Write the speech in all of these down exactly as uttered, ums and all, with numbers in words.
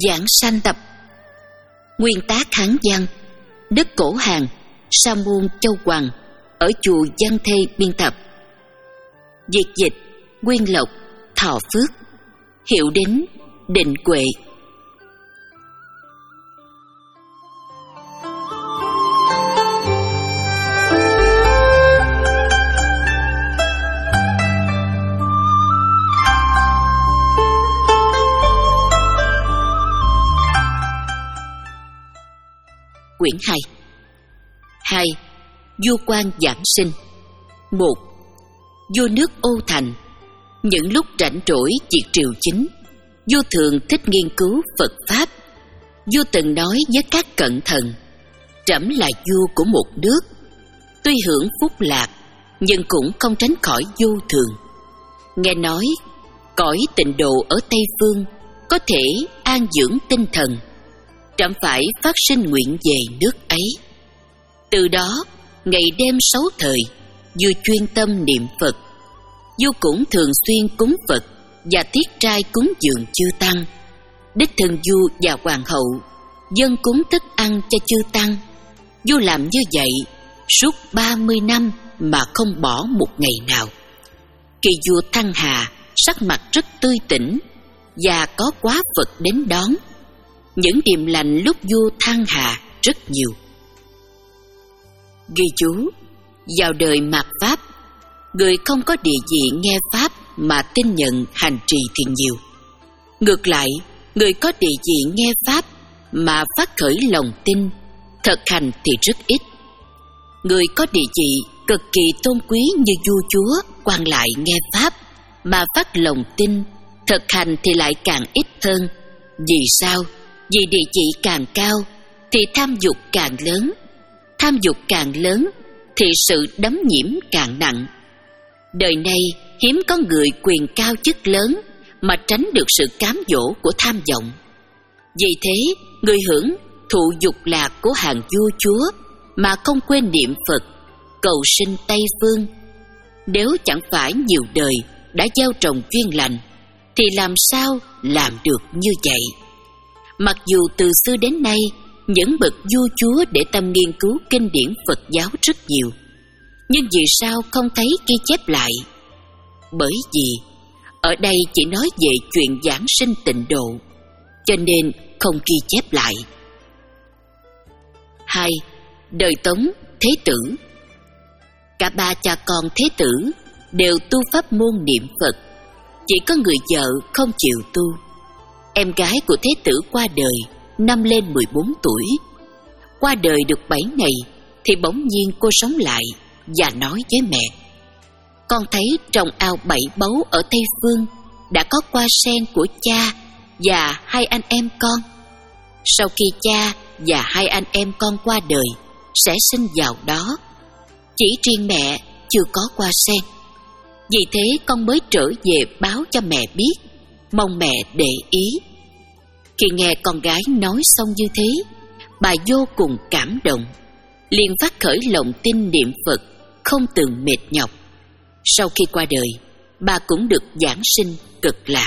Giảng sanh tập. Nguyên tác Hán văn, Đức Cổ Hàn, Sa Môn Châu Hoàng, ở chùa Văn Thê biên tập. Dịch dịch Nguyên Lộc, Thọ Phước. Hiệu đính Định Huệ. Quyển hai. Hai. Vua quan giảng sinh. Một. Vua nước Ô Thành. Những lúc rảnh rỗi việc triều chính, vua thường thích nghiên cứu Phật Pháp. Vua từng nói với các cận thần: trẫm là vua của một nước, tuy hưởng phúc lạc, nhưng cũng không tránh khỏi vô thường. Nghe nói cõi tịnh độ ở Tây Phương có thể an dưỡng tinh thần, trẫm phải phát sinh nguyện về nước ấy. Từ đó, ngày đêm sáu thời, vua chuyên tâm niệm Phật. Vua cũng thường xuyên cúng Phật và tiết trai cúng dường chư tăng. Đích thân vua và hoàng hậu dâng cúng thức ăn cho chư tăng. Vua làm như vậy suốt ba mươi năm mà không bỏ một ngày nào. Khi vua thăng hà, sắc mặt rất tươi tỉnh và có quá Phật đến đón. Những điềm lành lúc vua thăng hà rất nhiều. Ghi chú: vào đời mạt Pháp, người không có địa vị nghe Pháp mà tin nhận hành trì thì nhiều. Ngược lại, người có địa vị nghe Pháp mà phát khởi lòng tin, thực hành thì rất ít. Người có địa vị cực kỳ tôn quý như vua chúa, quan lại nghe Pháp mà phát lòng tin, thực hành thì lại càng ít hơn. Vì sao? Vì địa vị càng cao thì tham dục càng lớn. Tham dục càng lớn thì sự đắm nhiễm càng nặng. Đời này hiếm có người quyền cao chức lớn mà tránh được sự cám dỗ của tham vọng. Vì thế, người hưởng thụ dục lạc của hàng vua chúa mà không quên niệm Phật, cầu sinh Tây Phương. Nếu chẳng phải nhiều đời đã gieo trồng duyên lành thì làm sao làm được như vậy? Mặc dù từ xưa đến nay, những bậc vua chúa để tâm nghiên cứu kinh điển Phật giáo rất nhiều, nhưng vì sao không thấy ghi chép lại? Bởi vì ở đây chỉ nói về chuyện giảng sinh tịnh độ, cho nên không ghi chép lại. Hai. Đời Tống Thế Tử. Cả ba cha con Thế Tử đều tu pháp môn niệm Phật, chỉ có người vợ không chịu tu. Em gái của Thế Tử qua đời năm lên mười bốn tuổi. Qua đời được bảy ngày thì bỗng nhiên cô sống lại và nói với mẹ: con thấy trong ao bảy báu ở Tây Phương đã có hoa sen của cha và hai anh em con. Sau khi cha và hai anh em con qua đời sẽ sinh vào đó. Chỉ riêng mẹ chưa có hoa sen. Vì thế con mới trở về báo cho mẹ biết, mong mẹ để ý. Khi nghe con gái nói xong như thế, bà vô cùng cảm động, liền phát khởi lòng tin niệm Phật, không từng mệt nhọc. Sau khi qua đời, bà cũng được giảng sinh cực lạc.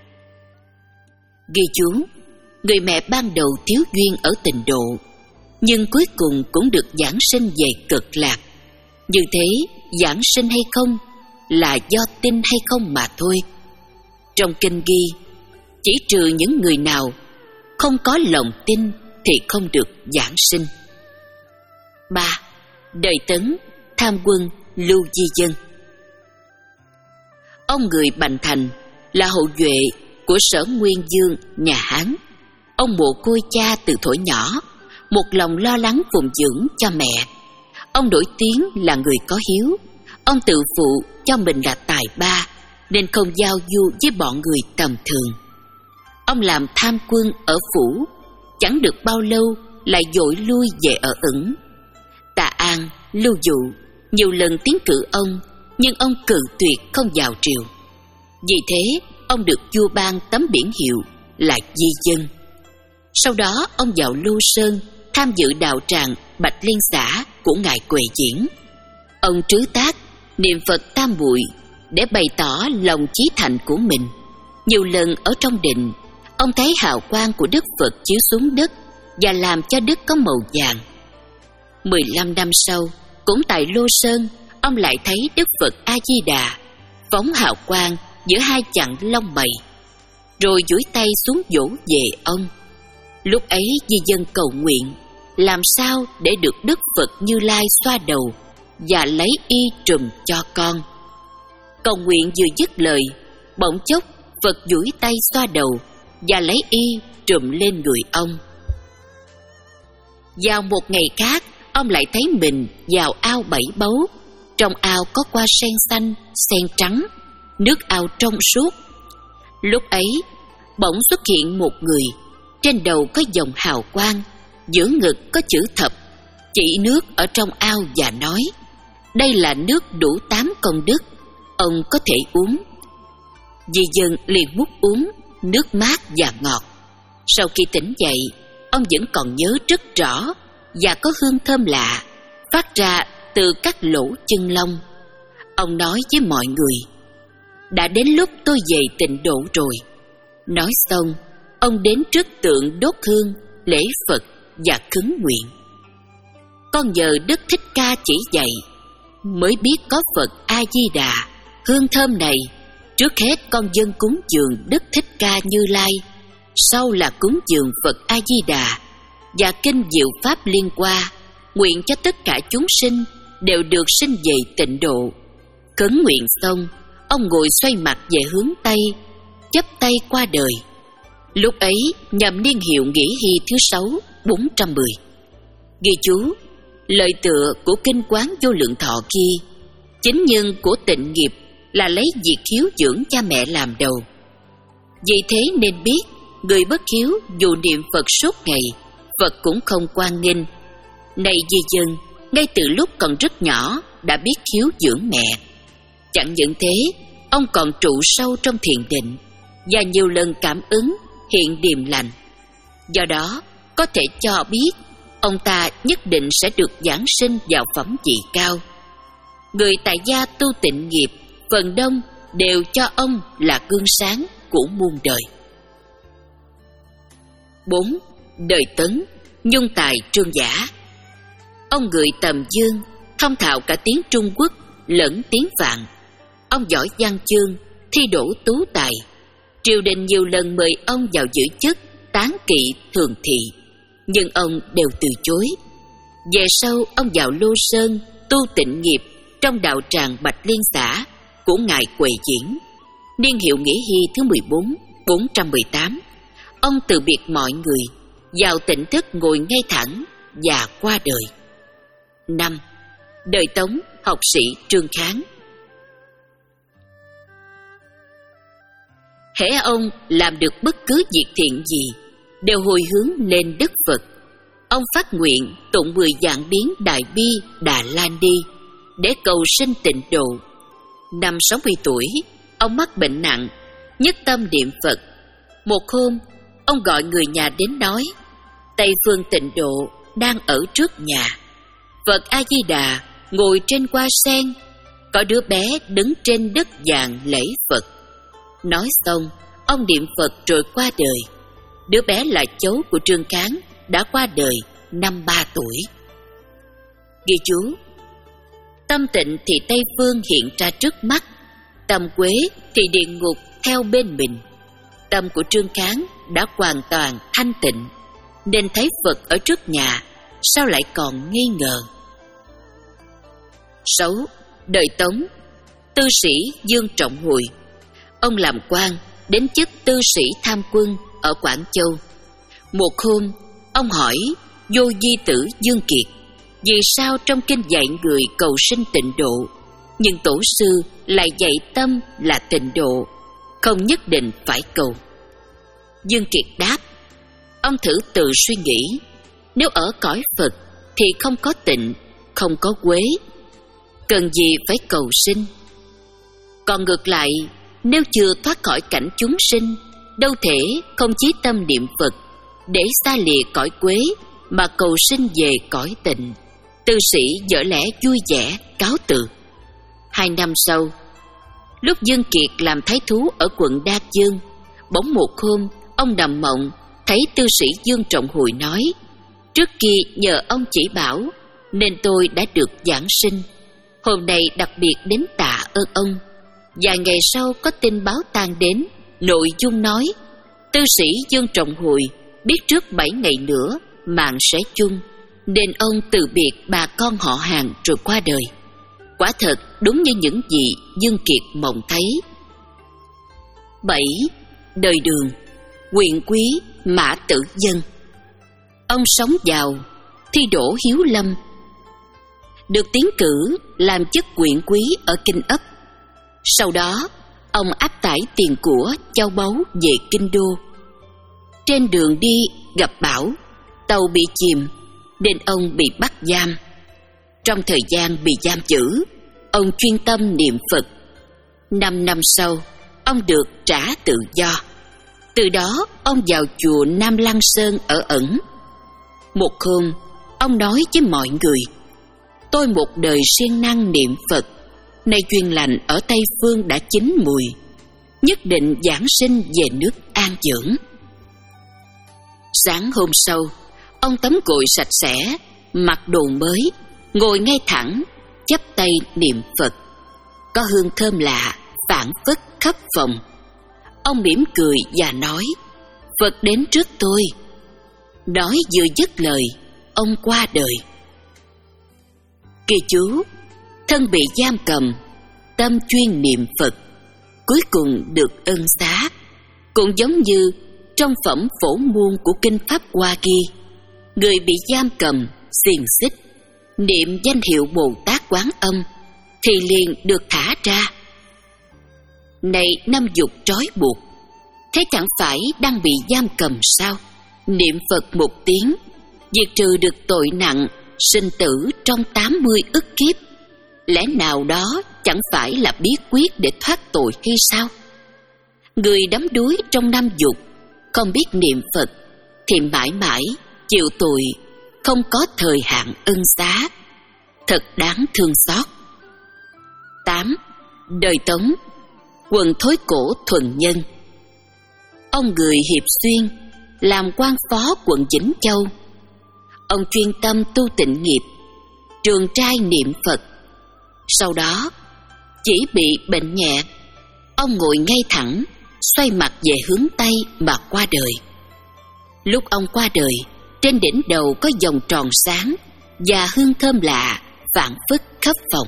Ghi chú: người mẹ ban đầu thiếu duyên ở tịnh độ, nhưng cuối cùng cũng được giảng sinh về cực lạc. Như thế, giảng sinh hay không là do tin hay không mà thôi. Trong kinh ghi, chỉ trừ những người nào không có lòng tin thì không được giảng sinh. Ba. Đời Tấn Tham Quân Lưu Di Dân. Ông người Bành Thành là hậu duệ của Sở Nguyên Dương nhà Hán. Ông mồ côi cha từ thuở nhỏ, một lòng lo lắng phụng dưỡng cho mẹ. Ông nổi tiếng là người có hiếu. Ông tự phụ cho mình là tài ba, nên không giao du với bọn người tầm thường. Ông làm tham quân ở phủ, chẳng được bao lâu lại dội lui về ở ẩn. Tạ An, Lưu Dụ nhiều lần tiến cử ông, nhưng ông cự tuyệt không vào triều. Vì thế, ông được vua ban tấm biển hiệu là di dân. Sau đó, ông vào Lưu Sơn tham dự đạo tràng Bạch Liên xã của ngài Quệ Diễn. Ông trứ tác niệm Phật tam muội để bày tỏ lòng chí thành của mình. Nhiều lần ở trong định, ông thấy hào quang của Đức Phật chiếu xuống đất và làm cho đất có màu vàng. Mười lăm năm sau, cũng tại Lô Sơn, ông lại thấy Đức Phật A-di-đà phóng hào quang giữa hai chặng lông mày, rồi duỗi tay xuống vỗ về ông. Lúc ấy di dân cầu nguyện làm sao để được Đức Phật Như Lai xoa đầu và lấy y trùm cho con. Cầu nguyện vừa dứt lời, bỗng chốc Phật duỗi tay xoa đầu và lấy y trùm lên người ông. Vào một ngày khác, ông lại thấy mình vào ao bảy báu. Trong ao có hoa sen xanh, sen trắng, nước ao trong suốt. Lúc ấy, bỗng xuất hiện một người, trên đầu có dòng hào quang, giữa ngực có chữ thập, chỉ nước ở trong ao và nói: đây là nước đủ tám công đức, ông có thể uống. Di dân liền múc uống, nước mát và ngọt. Sau khi tỉnh dậy, ông vẫn còn nhớ rất rõ và có hương thơm lạ phát ra từ các lỗ chân lông. Ông nói với mọi người: đã đến lúc tôi về tịnh độ rồi. Nói xong, ông đến trước tượng đốt hương, lễ Phật và khấn nguyện. Con nhờ Đức Thích Ca chỉ dạy mới biết có Phật A-di-đà. Hương thơm này trước hết con dâng cúng dường Đức Thích Ca Như Lai, sau là cúng dường Phật A-di-đà và kinh diệu pháp liên qua, nguyện cho tất cả chúng sinh đều được sinh về tịnh độ. Khấn nguyện xong, ông ngồi xoay mặt về hướng Tây, chắp tay qua đời. Lúc ấy nhằm niên hiệu Nghĩa Hy thứ sáu, bốn trăm mười. Ghi chú: lời tựa của kinh Quán Vô Lượng Thọ ghi: chính nhân của tịnh nghiệp là lấy việc hiếu dưỡng cha mẹ làm đầu. Vì thế nên biết, người bất hiếu dù niệm Phật suốt ngày, Phật cũng không quan nghênh. Này di dân, ngay từ lúc còn rất nhỏ đã biết hiếu dưỡng mẹ. Chẳng những thế, ông còn trụ sâu trong thiền định và nhiều lần cảm ứng hiện điềm lành. Do đó, có thể cho biết ông ta nhất định sẽ được giảng sinh vào phẩm vị cao. Người tại gia tu tịnh nghiệp phần đông đều cho ông là gương sáng của muôn đời. Bốn. Đời Tấn, Nhung Tài Trương Giả. Ông người Tầm Dương, thông thạo cả tiếng Trung Quốc lẫn tiếng Phạn. Ông giỏi văn chương, thi đỗ tú tài. Triều đình nhiều lần mời ông vào giữ chức tán kỵ thường thị, nhưng ông đều từ chối. Về sau ông vào Lô Sơn tu tịnh nghiệp trong đạo tràng Bạch Liên xã của ngài Quầy Diễn. Niên hiệu Nghĩa Hy thứ mười bốn, bốn trăm mười tám. Ông từ biệt mọi người, vào tỉnh thức ngồi ngay thẳng và qua đời. Năm. Đời Tống, học sĩ Trương Kháng. Hễ ông làm được bất cứ việc thiện gì, đều hồi hướng lên Đức Phật. Ông phát nguyện tụng mười vạn biến Đại Bi Đà Lan Đi để cầu sinh tịnh độ. Năm sáu mươi tuổi, ông mắc bệnh nặng, nhất tâm niệm Phật. Một hôm, ông gọi người nhà đến nói: Tây phương tịnh độ đang ở trước nhà. Phật A-di-đà ngồi trên hoa sen, có đứa bé đứng trên đất vàng lễ Phật. Nói xong, ông niệm Phật rồi qua đời. Đứa bé là cháu của Trương Kháng, đã qua đời năm ba tuổi. Ghi chú: tâm tịnh thì Tây phương hiện ra trước mắt, tâm quế thì địa ngục theo bên mình. Tâm của Trương Kháng đã hoàn toàn thanh tịnh, nên thấy Phật ở trước nhà, sao lại còn nghi ngờ. Sáu. Đời Tống, tư sĩ Dương Trọng Hội. Ông làm quan đến chức tư sĩ tham quân ở Quảng Châu. Một hôm, ông hỏi Vô Di Tử Dương Kiệt vì sao trong kinh dạy người cầu sinh tịnh độ, nhưng tổ sư lại dạy tâm là tịnh độ, không nhất định phải cầu. Dương Kiệt đáp: ông thử tự suy nghĩ, nếu ở cõi Phật thì không có tịnh, không có quế, cần gì phải cầu sinh? Còn ngược lại, nếu chưa thoát khỏi cảnh chúng sinh, đâu thể không chí tâm niệm Phật để xa lìa cõi quế mà cầu sinh về cõi tịnh. Tư sĩ dở lẽ vui vẻ cáo từ. Hai năm sau, lúc Dương Kiệt làm thái thú ở quận Đa Dương, bỗng một hôm ông nằm mộng thấy tư sĩ Dương Trọng Hồi nói: trước kia nhờ ông chỉ bảo nên tôi đã được giảng sinh, hôm nay đặc biệt đến tạ ơn ông. Vài ngày sau có tin báo tang đến, nội dung nói tư sĩ Dương Trọng Hồi biết trước bảy ngày nữa mạng sẽ chung, nên ông từ biệt bà con họ hàng rồi qua đời. Quả thật đúng như những gì Dương Kiệt mộng thấy. Bảy. Đời Đường, quyền quý Mã Tử Dân. Ông sống giàu, thi đỗ Hiếu Lâm, được tiến cử làm chức huyện quý ở Kinh Ấp. Sau đó ông áp tải tiền của châu báu về Kinh Đô. Trên đường đi gặp bão, tàu bị chìm nên ông bị bắt giam. Trong thời gian bị giam giữ, ông chuyên tâm niệm Phật. Năm năm sau, ông được trả tự do. Từ đó ông vào chùa Nam Lăng Sơn ở ẩn. Một hôm, ông nói với mọi người: tôi một đời siêng năng niệm Phật, nay duyên lành ở Tây Phương đã chín mùi, nhất định giảng sinh về nước an dưỡng. Sáng hôm sau, ông tắm gội sạch sẽ, mặc đồ mới, ngồi ngay thẳng, chắp tay niệm Phật. Có hương thơm lạ phảng phất khắp phòng. Ông mỉm cười và nói: Phật đến trước tôi. Nói vừa dứt lời, ông qua đời. Kỳ chú: thân bị giam cầm, tâm chuyên niệm Phật, cuối cùng được ân xá. Cũng giống như trong phẩm Phổ Môn của Kinh Pháp Hoa ghi: người bị giam cầm, xiềng xích, niệm danh hiệu Bồ Tát Quán Âm thì liền được thả ra. Này năm dục trói buộc, thế chẳng phải đang bị giam cầm sao? Niệm Phật một tiếng, diệt trừ được tội nặng sinh tử trong tám mươi ức kiếp. Lẽ nào đó chẳng phải là bí quyết để thoát tội hay sao? Người đắm đuối trong năm dục, không biết niệm Phật thì mãi mãi chịu tội, không có thời hạn ân xá. Thật đáng thương xót. Tám. Đời Tống, quần thối cổ thuần nhân. Ông người Hiệp Xuyên, làm quan phó quận Vĩnh Châu. Ông chuyên tâm tu tịnh nghiệp, trường trai niệm Phật. Sau đó chỉ bị bệnh nhẹ, ông ngồi ngay thẳng, xoay mặt về hướng Tây mà qua đời. Lúc ông qua đời, trên đỉnh đầu có vòng tròn sáng và hương thơm lạ phảng phất khắp phòng.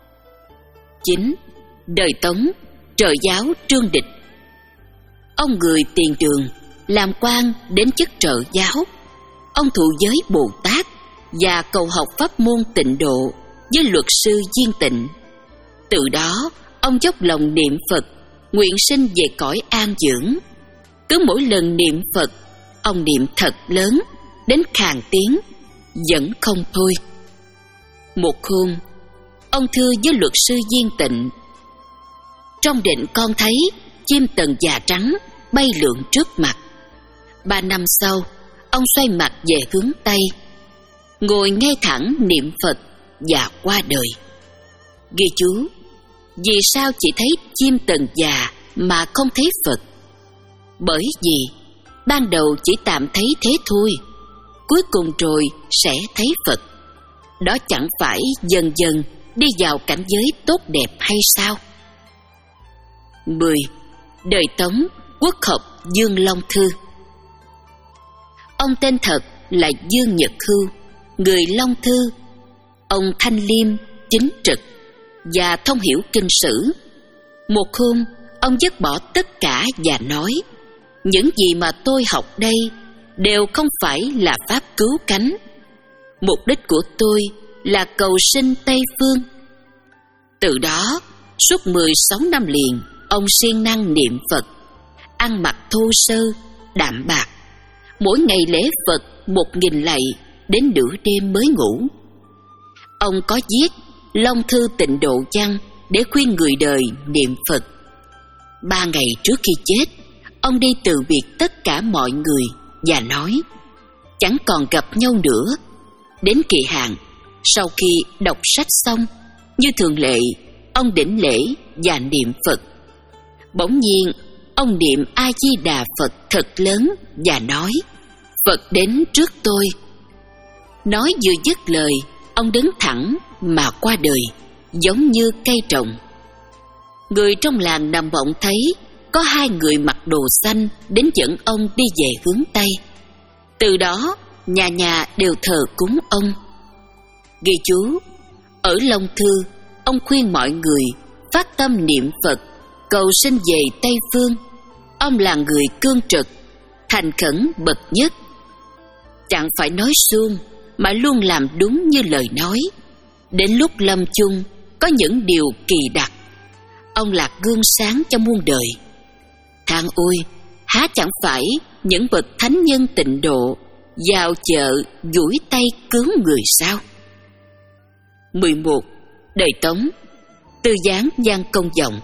Chín. Đời Tống, trợ giáo Trương Địch. Ông người Tiền Đường, làm quan đến chức trợ giáo. Ông thụ giới Bồ Tát và cầu học pháp môn tịnh độ với luật sư Viên Tịnh. Từ đó ông dốc lòng niệm Phật, nguyện sinh về cõi an dưỡng. Cứ mỗi lần niệm Phật, ông niệm thật lớn đến khàn tiếng, vẫn không thôi. Một hôm, ông thưa với luật sư Viên Tịnh: trong định con thấy chim tần già trắng bay lượn trước mặt. Ba năm sau, ông xoay mặt về hướng Tây, ngồi ngay thẳng niệm Phật và qua đời. Ghi chú: vì sao chỉ thấy chim tần già mà không thấy Phật? Bởi vì ban đầu chỉ tạm thấy thế thôi, cuối cùng rồi sẽ thấy Phật. Đó chẳng phải dần dần đi vào cảnh giới tốt đẹp hay sao? Mười. Đời Tống, quốc học Dương Long Thư. Ông tên thật là Dương Nhật Hưu, người Long Thư. Ông thanh liêm, chính trực và thông hiểu kinh sử. Một hôm, ông dứt bỏ tất cả và nói: những gì mà tôi học đây đều không phải là pháp cứu cánh. Mục đích của tôi là cầu sinh Tây Phương. Từ đó, suốt mười sáu năm liền, ông siêng năng niệm Phật, ăn mặc thô sơ, đạm bạc. Mỗi ngày lễ Phật một nghìn lạy, đến nửa đêm mới ngủ. Ông có viết Long Thư Tịnh Độ Văn để khuyên người đời niệm Phật. Ba ngày trước khi chết, ông đi từ biệt tất cả mọi người và nói: chẳng còn gặp nhau nữa. Đến kỳ hạn, sau khi đọc sách xong, như thường lệ, ông đảnh lễ và niệm Phật. Bỗng nhiên, ông niệm A-di-đà Phật thật lớn và nói: Phật đến trước tôi. Nói vừa dứt lời, ông đứng thẳng mà qua đời, giống như cây trồng. Người trong làng nằm mộng thấy có hai người mặc đồ xanh đến dẫn ông đi về hướng Tây. Từ đó nhà nhà đều thờ cúng ông. Ghi chú: ở Long Thư, ông khuyên mọi người phát tâm niệm Phật, cầu sinh về Tây Phương. Ông là người cương trực, thành khẩn bậc nhất, chẳng phải nói suông mà luôn làm đúng như lời nói. Đến lúc lâm chung có những điều kỳ đặc. Ông là gương sáng cho muôn đời. Than ôi, há chẳng phải những bậc thánh nhân tịnh độ vào chợ duỗi tay cứu người sao? mười một. Đời Tống. Tư gián Giang Công Vọng.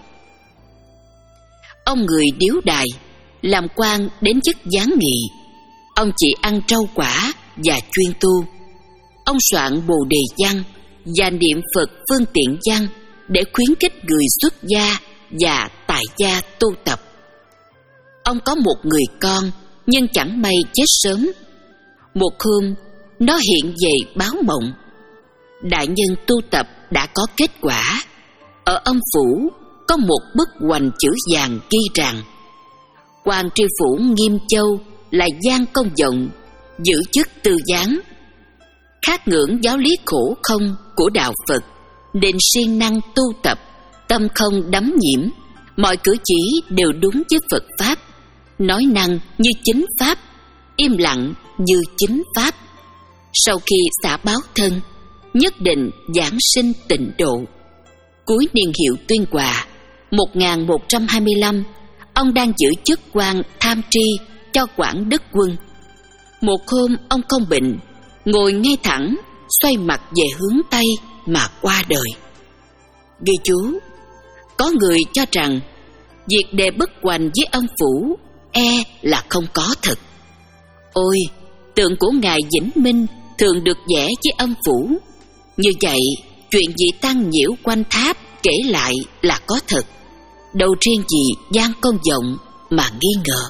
Ông người điếu đài, làm quan đến chức gián nghị. Ông chỉ ăn trâu quả và chuyên tu. Ông soạn Bồ Đề Văn và niệm Phật phương tiện văn để khuyến khích người xuất gia và tại gia tu tập. Ông có một người con nhưng chẳng may chết sớm. Một hôm, nó hiện về báo mộng. Đại nhân tu tập đã có kết quả. Ở âm phủ có một bức hoành chữ vàng ghi rằng: Quan tri phủ Nghiêm Châu là Giang Công Vọng, giữ chức tư gián. Khát ngưỡng giáo lý khổ không của đạo Phật, nên siêng năng tu tập, tâm không đắm nhiễm, mọi cử chỉ đều đúng với Phật Pháp, nói năng như chính Pháp, im lặng như chính Pháp. Sau khi xả báo thân, nhất định giảng sinh tịnh độ. Cuối niên hiệu Tuyên Hòa một nghìn một trăm hai mươi lăm, ông đang giữ chức quan tham tri cho Quảng Đức Quân. Một hôm ông không bệnh, ngồi ngay thẳng, xoay mặt về hướng Tây mà qua đời. Ghi chú: có người cho rằng việc đề bức hoành với âm phủ e là không có thật. Ôi, tượng của ngài Vĩnh Minh thường được vẽ với âm phủ. Như vậy, chuyện gì tăng nhiễu quanh tháp kể lại là có thật, đâu riêng gì Giang Công Vọng mà nghi ngờ.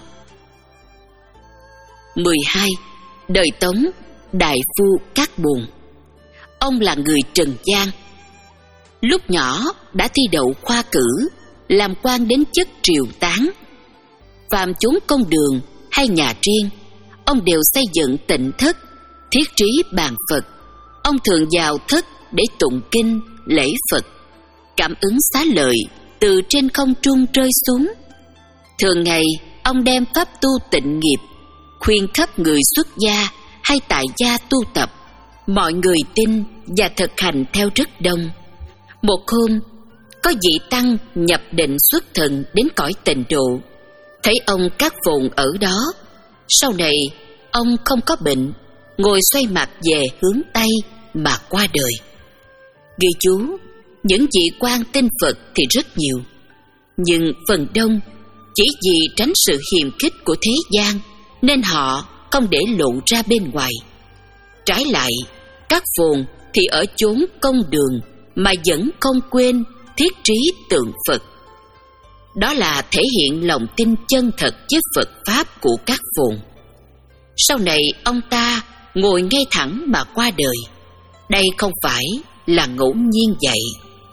mười hai. Đời Tống. Đại phu Cát Bùn. Ông là người Trần gian. Lúc nhỏ đã thi đậu khoa cử, làm quan đến chức triều tán. Phàm chúng công đường hay nhà riêng, ông đều xây dựng tịnh thất, thiết trí bàn Phật. Ông thường vào thất để tụng kinh, lễ Phật. Cảm ứng xá lợi từ trên không trung rơi xuống. Thường ngày ông đem pháp tu tịnh nghiệp, khuyên khắp người xuất gia hay tại gia tu tập. Mọi người tin và thực hành theo rất đông. Một hôm, có vị tăng nhập định xuất thần đến cõi tịnh độ, thấy ông Cát Phồn ở đó. Sau này ông không có bệnh, ngồi xoay mặt về hướng Tây mà qua đời. Ghi chú: những vị quan tin Phật thì rất nhiều, nhưng phần đông chỉ vì tránh sự hiềm khích của thế gian nên họ không để lộ ra bên ngoài. Trái lại, Cát Phồn thì ở chốn công đường mà vẫn không quên thiết trí tượng Phật. Đó là thể hiện lòng tin chân thật với Phật Pháp của Cát Phồn. Sau này ông ta ngồi ngay thẳng mà qua đời. Đây không phải là ngẫu nhiên vậy.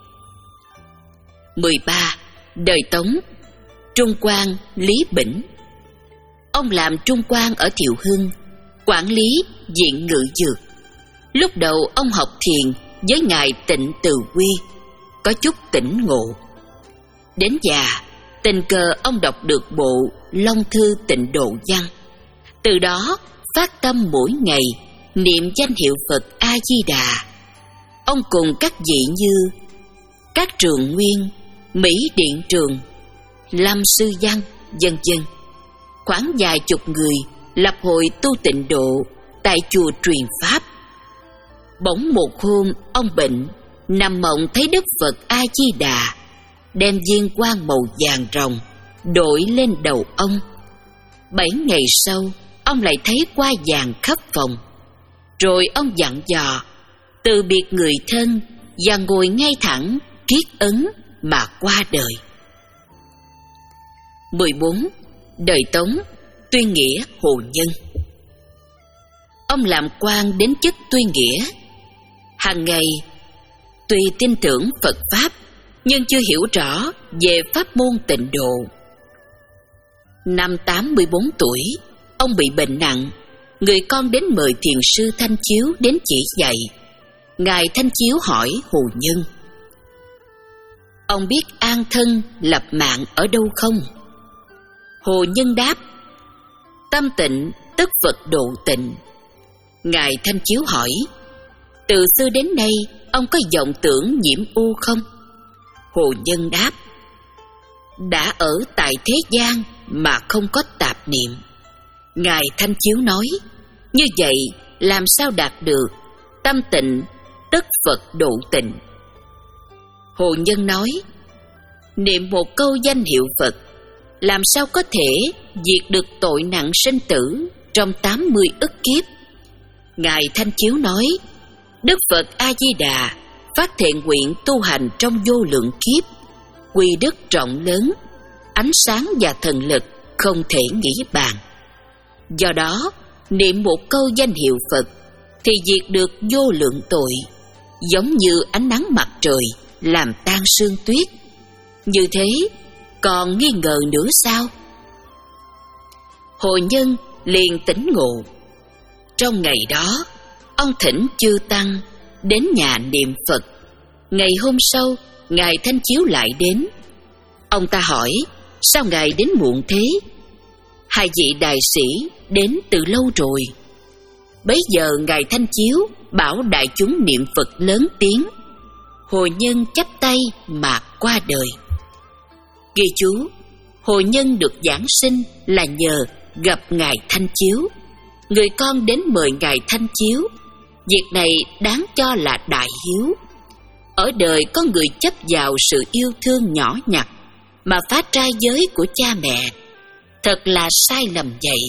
mười ba. Đời Tống. Trung quan Lý Bỉnh. Ông làm trung quan ở Thiệu Hưng, quản lý viện ngự dược. Lúc đầu ông học thiền với ngài Tịnh Từ Quy, có chút tỉnh ngộ. Đến già, tình cờ ông đọc được bộ Long Thư Tịnh Độ Văn. Từ đó phát tâm mỗi ngày niệm danh hiệu Phật A-di-đà. Ông cùng các vị như Các Trường Nguyên, Mỹ Điện Trường, Lâm Sư Văn, vân vân, khoảng vài chục người lập hội tu tịnh độ tại chùa truyền pháp. Bỗng một hôm ông bệnh, nằm mộng thấy Đức Phật A-di-đà đem viên quang màu vàng ròng đội lên đầu ông. Bảy ngày sau, ông lại thấy hoa vàng khắp phòng. Rồi ông dặn dò từ biệt người thân và ngồi ngay thẳng kiết ấn mà qua đời. mười bốn. Đời Tống, tuyên nghĩa Hồ Nhân. Ông làm quan đến chức tuyên nghĩa. Hàng ngày, tuy tin tưởng Phật Pháp, nhưng chưa hiểu rõ về pháp môn tịnh độ. Năm tám mươi bốn tuổi, ông bị bệnh nặng. Người con đến mời thiền sư Thanh Chiếu đến chỉ dạy. Ngài Thanh Chiếu hỏi Hồ Nhân: ông biết an thân lập mạng ở đâu không? Hồ Nhân đáp: tâm tịnh tức Phật độ tịnh. Ngài Thanh Chiếu hỏi: từ xưa đến nay ông có vọng tưởng nhiễm ô không? Hồ Nhân đáp: đã ở tại thế gian mà không có tạp niệm. Ngài Thanh Chiếu nói: như vậy làm sao đạt được tâm tịnh tức Phật độ tịnh? Hồ Nhân nói: niệm một câu danh hiệu Phật, làm sao có thể diệt được tội nặng sinh tử trong tám mươi ức kiếp? Ngài Thanh Chiếu nói: Đức Phật A-di-đà phát thệ nguyện tu hành trong vô lượng kiếp, quy đức rộng lớn, ánh sáng và thần lực không thể nghĩ bàn. Do đó, niệm một câu danh hiệu Phật thì diệt được vô lượng tội, giống như ánh nắng mặt trời làm tan sương tuyết. Như thế, còn nghi ngờ nữa sao? Hồ Nhân liền tỉnh ngộ. Trong ngày đó, ông thỉnh chư tăng đến nhà niệm Phật. Ngày hôm sau, Ngài Thanh Chiếu lại đến. Ông ta hỏi: sao Ngài đến muộn thế? Hai vị đại sĩ đến từ lâu rồi. Bấy giờ Ngài Thanh Chiếu bảo đại chúng niệm Phật lớn tiếng. Hồ Nhân chắp tay mà qua đời. Ghi chú: Hồ Nhân được giảng sinh là nhờ gặp Ngài Thanh Chiếu. Người con đến mời Ngài Thanh Chiếu. Việc này đáng cho là đại hiếu. Ở đời có người chấp vào sự yêu thương nhỏ nhặt mà phá trai giới của cha mẹ, thật là sai lầm vậy.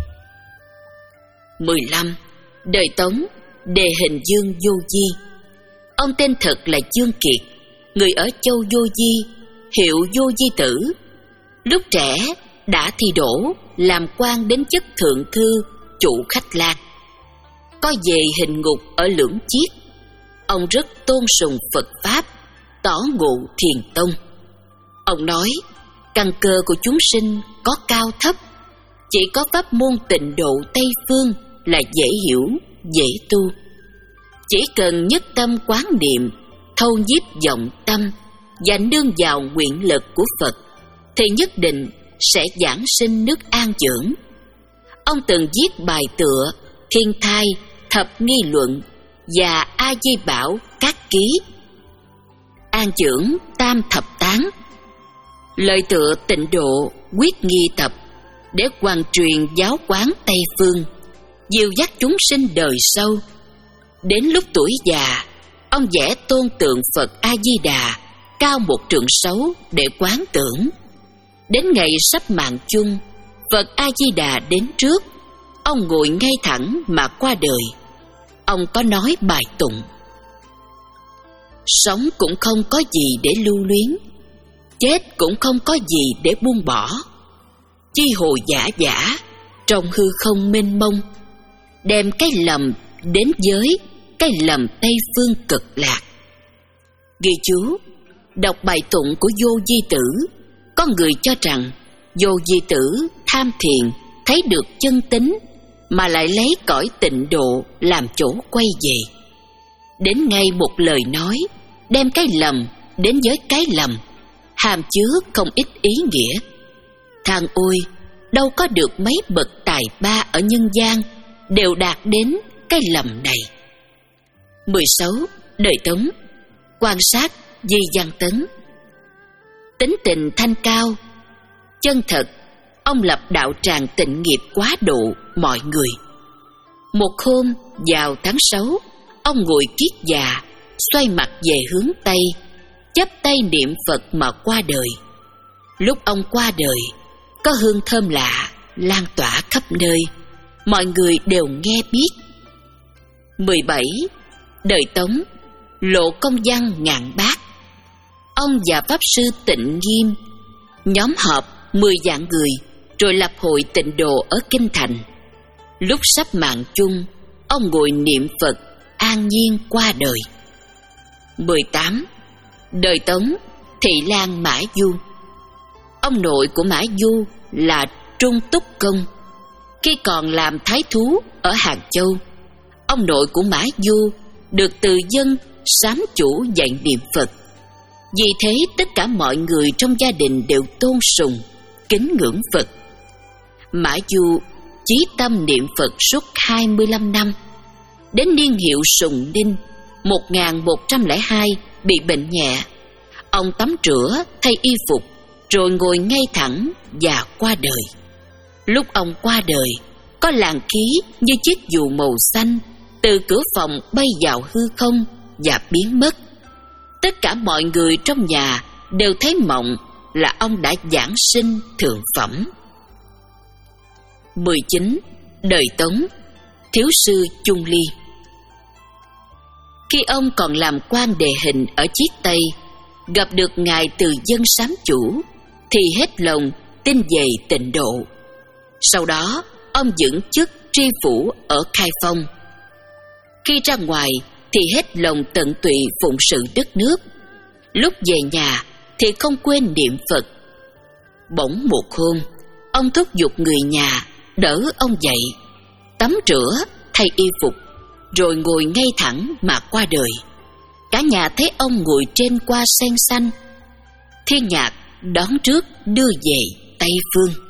mười lăm. Đời Tống, đề hình Dương Vô Di. Ông tên thật là Dương Kiệt, người ở châu Vô Di, hiệu Vô Di Tử. Lúc trẻ đã thi đỗ làm quan đến chức thượng thư chủ khách lang. Có về hình ngục ở Lưỡng Chiết. Ông rất tôn sùng Phật Pháp, tỏ ngụ thiền tông. Ông nói căn cơ của chúng sinh có cao thấp, chỉ có pháp môn tịnh độ Tây Phương là dễ hiểu, dễ tu. Chỉ cần nhất tâm quán niệm, thâu nhiếp vọng tâm và nương vào nguyện lực của Phật thì nhất định sẽ giảng sinh nước an dưỡng. Ông từng viết bài tựa Thiên Thai, Thập Nghi Luận và A Di Bảo các ký. An dưỡng tam thập tán, lời tựa tịnh độ quyết nghi tập để hoàn truyền giáo quán Tây Phương, dìu dắt chúng sinh đời sau. Đến lúc tuổi già, ông vẽ tôn tượng Phật A Di Đà cao một trượng sáu để quán tưởng. Đến ngày sắp mạng chung, Phật A Di Đà đến trước. Ông ngồi ngay thẳng mà qua đời. Ông có nói bài tụng: sống cũng không có gì để lưu luyến, chết cũng không có gì để buông bỏ. Chi hồ giả giả trong hư không mênh mông, đem cái lầm đến với cái lầm Tây Phương cực lạc. Ghi chú: đọc bài tụng của Vô Di Tử, có người cho rằng Vô Di Tử tham thiền thấy được chân tính mà lại lấy cõi tịnh độ làm chỗ quay về. Đến ngay một lời nói đem cái lầm đến với cái lầm, hàm chứa không ít ý nghĩa. Than ôi, đâu có được mấy bậc tài ba ở nhân gian đều đạt đến cái lầm này. mười sáu. Đời Tống, quan sát Di Văn Tấn. Tính tình thanh cao, chân thật, ông lập đạo tràng tịnh nghiệp quá độ mọi người. Một hôm vào tháng sáu, ông ngồi kiết già, xoay mặt về hướng Tây, chắp tay niệm Phật mà qua đời. Lúc ông qua đời, có hương thơm lạ lan tỏa khắp nơi, mọi người đều nghe biết. mười bảy. Đời Tống, lộ công văn ngạn bác. Ông và Pháp Sư Tịnh Nghiêm nhóm họp mười vạn người, rồi lập hội tịnh độ ở Kinh Thành. Lúc sắp mạng chung, ông ngồi niệm Phật, an nhiên qua đời. mười tám. Đời Tống, Thị Lang Mã Du. Ông nội của Mã Du là Trung Túc Công. Khi còn làm thái thú ở Hàng Châu, ông nội của Mã Du được từ dân sám chủ dạy niệm Phật. Vì thế tất cả mọi người trong gia đình đều tôn sùng, kính ngưỡng Phật. Mã Du chí tâm niệm Phật suốt hai mươi lăm năm. Đến niên hiệu Sùng Đinh một nghìn một trăm lẻ hai bị bệnh nhẹ. Ông tắm rửa, thay y phục, rồi ngồi ngay thẳng và qua đời. Lúc ông qua đời, có làn khí như chiếc dù màu xanh từ cửa phòng bay vào hư không và biến mất. Tất cả mọi người trong nhà đều thấy mộng là ông đã giảng sinh thượng phẩm. mười chín. Đời Tống, Thiếu sư Chung Ly. Khi ông còn làm quan đề hình ở Chiết Tây, gặp được ngài từ dân sám chủ, thì hết lòng tin về tịnh độ. Sau đó ông giữ chức tri phủ ở Khai Phong. Khi ra ngoài thì hết lòng tận tụy phụng sự đất nước. Lúc về nhà thì không quên niệm Phật. Bỗng một hôm, ông thúc giục người nhà đỡ ông dậy, tắm rửa, thay y phục, rồi ngồi ngay thẳng mà qua đời. Cả nhà thấy ông ngồi trên hoa sen xanh. Thiên Nhạc đón trước đưa về Tây Phương.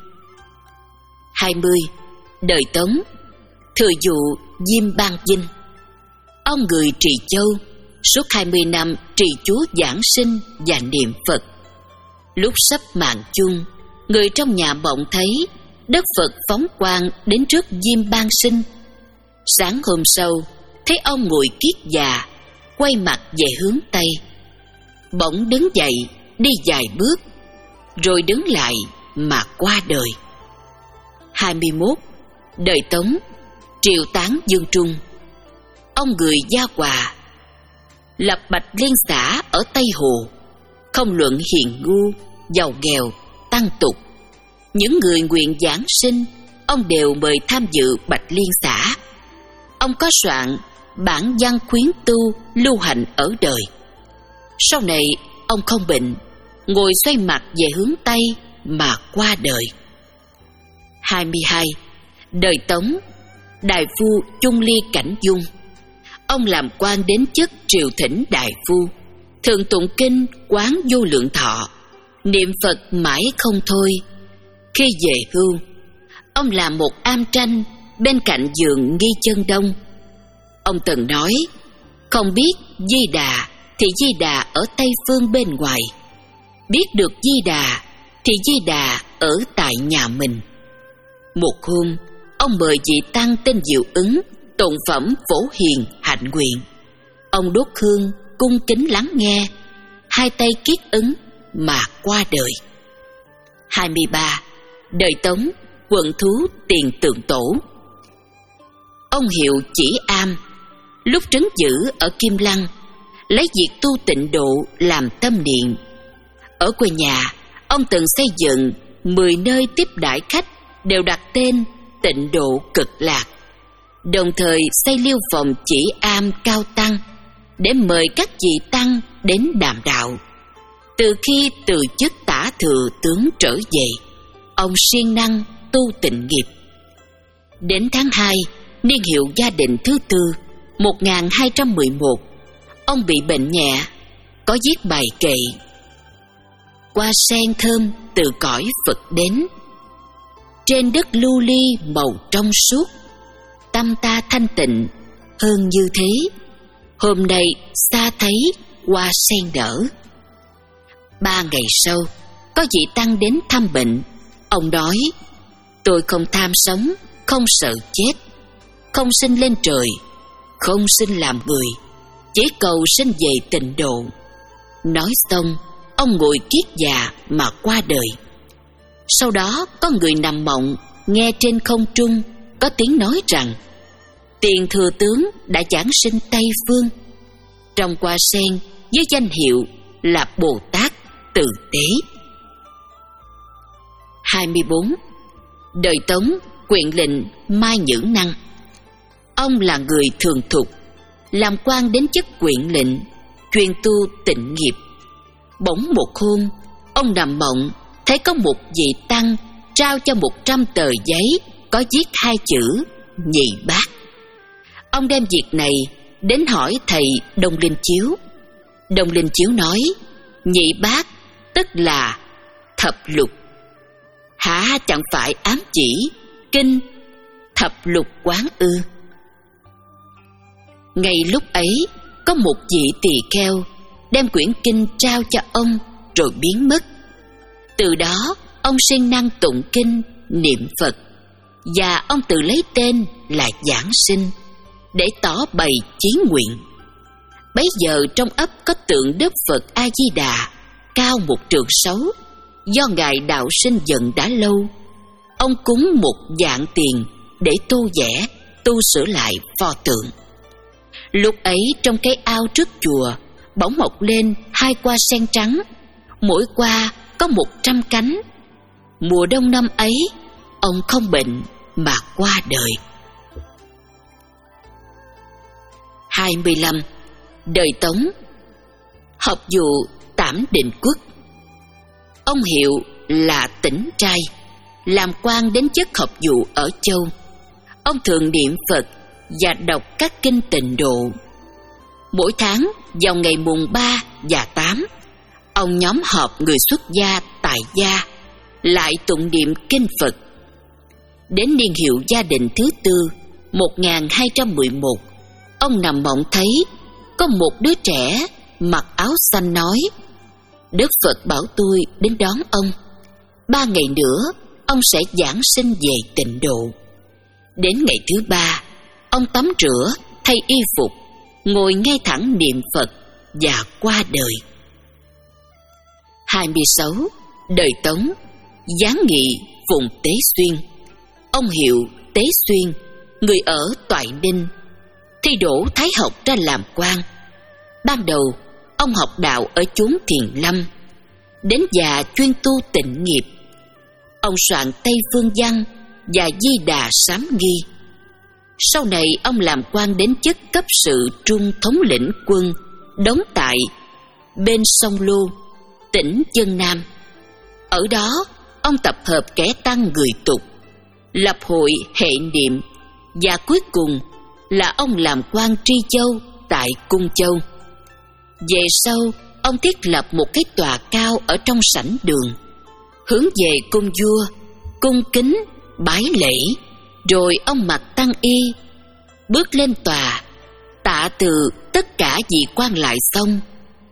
hai mươi. Đời Tống, Thừa Dụ Diêm Ban Dinh. Ông người Trì Châu, suốt hai mươi năm trì chú giảng sinh và niệm Phật. Lúc sắp mạng chung, người trong nhà bỗng thấy đất Phật phóng quang đến trước Diêm Ban Sinh. Sáng hôm sau, thấy ông ngồi kiết già, quay mặt về hướng Tây. Bỗng đứng dậy, đi vài bước, rồi đứng lại mà qua đời. hai mươi mốt. Đời Tống, Triệu Tán Dương Trung. Ông người Gia Hòa, lập Bạch Liên xã ở Tây Hồ, không luận hiền ngu, giàu nghèo, tăng tục. Những người nguyện giảng sinh, ông đều mời tham dự Bạch Liên xã. Ông có soạn bản văn khuyến tu lưu hành ở đời. Sau này ông không bệnh, ngồi xoay mặt về hướng Tây mà qua đời. hai mươi hai. Đời Tống, Đại phu Chung Ly Cảnh Dung. Ông làm quan đến chức triều thỉnh đại phu, thường tụng kinh quán vô lượng thọ, niệm Phật mãi không thôi. Khi về hưu, ông làm một am tranh bên cạnh giường Nghi Chân Đông. Ông từng nói, không biết Di Đà thì Di Đà ở Tây Phương bên ngoài, biết được Di Đà thì Di Đà ở tại nhà mình. Một hôm, ông mời vị tăng tên Diệu Ứng tụng phẩm Phổ Hiền hạnh nguyện. Ông đốt hương cung kính lắng nghe, hai tay kiết ứng mà qua đời. hai mươi ba. Đời Tống, Quận Thú Tiền Tượng Tổ. Ông hiệu Chỉ Am, lúc trấn giữ ở Kim Lăng, lấy việc tu tịnh độ làm tâm niệm. Ở quê nhà, ông từng xây dựng mười nơi tiếp đãi khách, đều đặt tên Tịnh Độ Cực Lạc, đồng thời xây liêu phòng Chỉ Am cao tăng để mời các vị tăng đến đàm đạo. Từ khi từ chức tả thừa tướng trở về, ông siêng năng tu tịnh nghiệp. Đến tháng hai, niên hiệu Gia Định thứ tư một nghìn hai trăm mười một, ông bị bệnh nhẹ, có viết bài kệ: Hoa sen thơm từ cõi Phật đến, trên đất lưu ly màu trong suốt, tâm ta thanh tịnh hơn như thế, hôm nay xa thấy hoa sen nở. Ba ngày sau, có vị tăng đến thăm bệnh. Ông nói: tôi không tham sống, không sợ chết, không sinh lên trời, không sinh làm người, chỉ cầu sinh về tịnh độ. Nói xong, ông ngồi kiết già mà qua đời. Sau đó có người nằm mộng, nghe trên không trung có tiếng nói rằng Tiền thừa tướng đã giáng sinh Tây Phương. Trong hoa sen với danh hiệu là Bồ Tát Từ Tế. hai mươi bốn. Đời Tống, Quyện lệnh Mai Nhữ Năng. Ông là người thường thục, làm quan đến chức quyện lệnh, chuyên tu tịnh nghiệp. Bỗng một hôm, ông nằm mộng thấy có một vị tăng trao cho một trăm tờ giấy có viết hai chữ Nhị Bát. Ông đem việc này đến hỏi thầy Đông Linh Chiếu. Đông Linh Chiếu nói Nhị Bát tức là thập lục. Hả, chẳng phải ám chỉ kinh thập lục quán ư? Ngay lúc ấy, có một vị tỳ kheo đem quyển kinh trao cho ông rồi biến mất. Từ đó, ông siêng năng tụng kinh, niệm Phật, và ông tự lấy tên là Giảng Sinh để tỏ bày chí nguyện. Bấy giờ trong ấp có tượng Đức Phật A Di Đà cao một trượng sáu. Do ngài đạo sinh giận đã lâu, ông cúng một vạn tiền để tô vẽ, tu sửa lại pho tượng. Lúc ấy trong cái ao trước chùa bỗng mọc lên hai hoa sen trắng, mỗi hoa có một trăm cánh. Mùa đông năm ấy, ông không bệnh mà qua đời. hai mươi lăm. Đời Tống. Học vụ Tảm Định Quốc. Ông hiệu là Tĩnh Trai, làm quan đến chức học vụ ở Châu. Ông thường niệm Phật và đọc các kinh tịnh độ. Mỗi tháng vào ngày mùng ba và tám, ông nhóm họp người xuất gia tại gia, lại tụng niệm kinh Phật. Đến niên hiệu gia đình thứ tư, một nghìn hai trăm mười một, ông nằm mộng thấy có một đứa trẻ mặc áo xanh nói: Đức Phật bảo tôi đến đón ông. Ba ngày nữa, ông sẽ giảng sinh về tịnh độ. Đến ngày thứ ba, ông tắm rửa, thay y phục, ngồi ngay thẳng niệm Phật và qua đời. hai mươi sáu. Đời Tống. Giáng nghị vùng Tế Xuyên. Ông hiệu Tế Xuyên, người ở Toại Ninh, thi đỗ Thái học ra làm quan. Ban đầu, ông học đạo ở chốn Thiền Lâm, đến già chuyên tu tịnh nghiệp. Ông soạn Tây Phương Văn và Di Đà Sám Nghi. Sau này ông làm quan đến chức cấp sự trung thống lĩnh quân, đóng tại bên sông Lô, tỉnh Vân Nam. Ở đó, ông tập hợp kẻ tăng người tục, lập hội hệ niệm, và cuối cùng là ông làm quan tri châu tại Cung Châu. Về sau, ông thiết lập một cái tòa cao ở trong sảnh đường, hướng về cung vua, cung kính, bái lễ. Rồi ông mặc tăng y, bước lên tòa, tạ từ tất cả vị quan lại xong,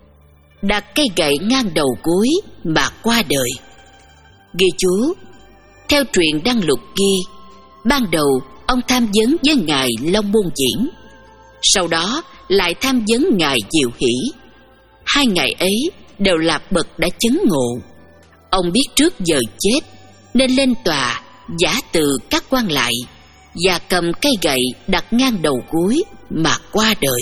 đặt cây gậy ngang đầu gối mà qua đời. Ghi chú: theo truyện Đăng Lục ghi, ban đầu ông tham vấn với ngài Long Môn Diễn, sau đó lại tham vấn ngài Diệu Hỷ. Hai ngài ấy đều là bậc đã chứng ngộ. Ông biết trước giờ chết nên lên tòa giả từ các quan lại và cầm cây gậy đặt ngang đầu gối mà qua đời.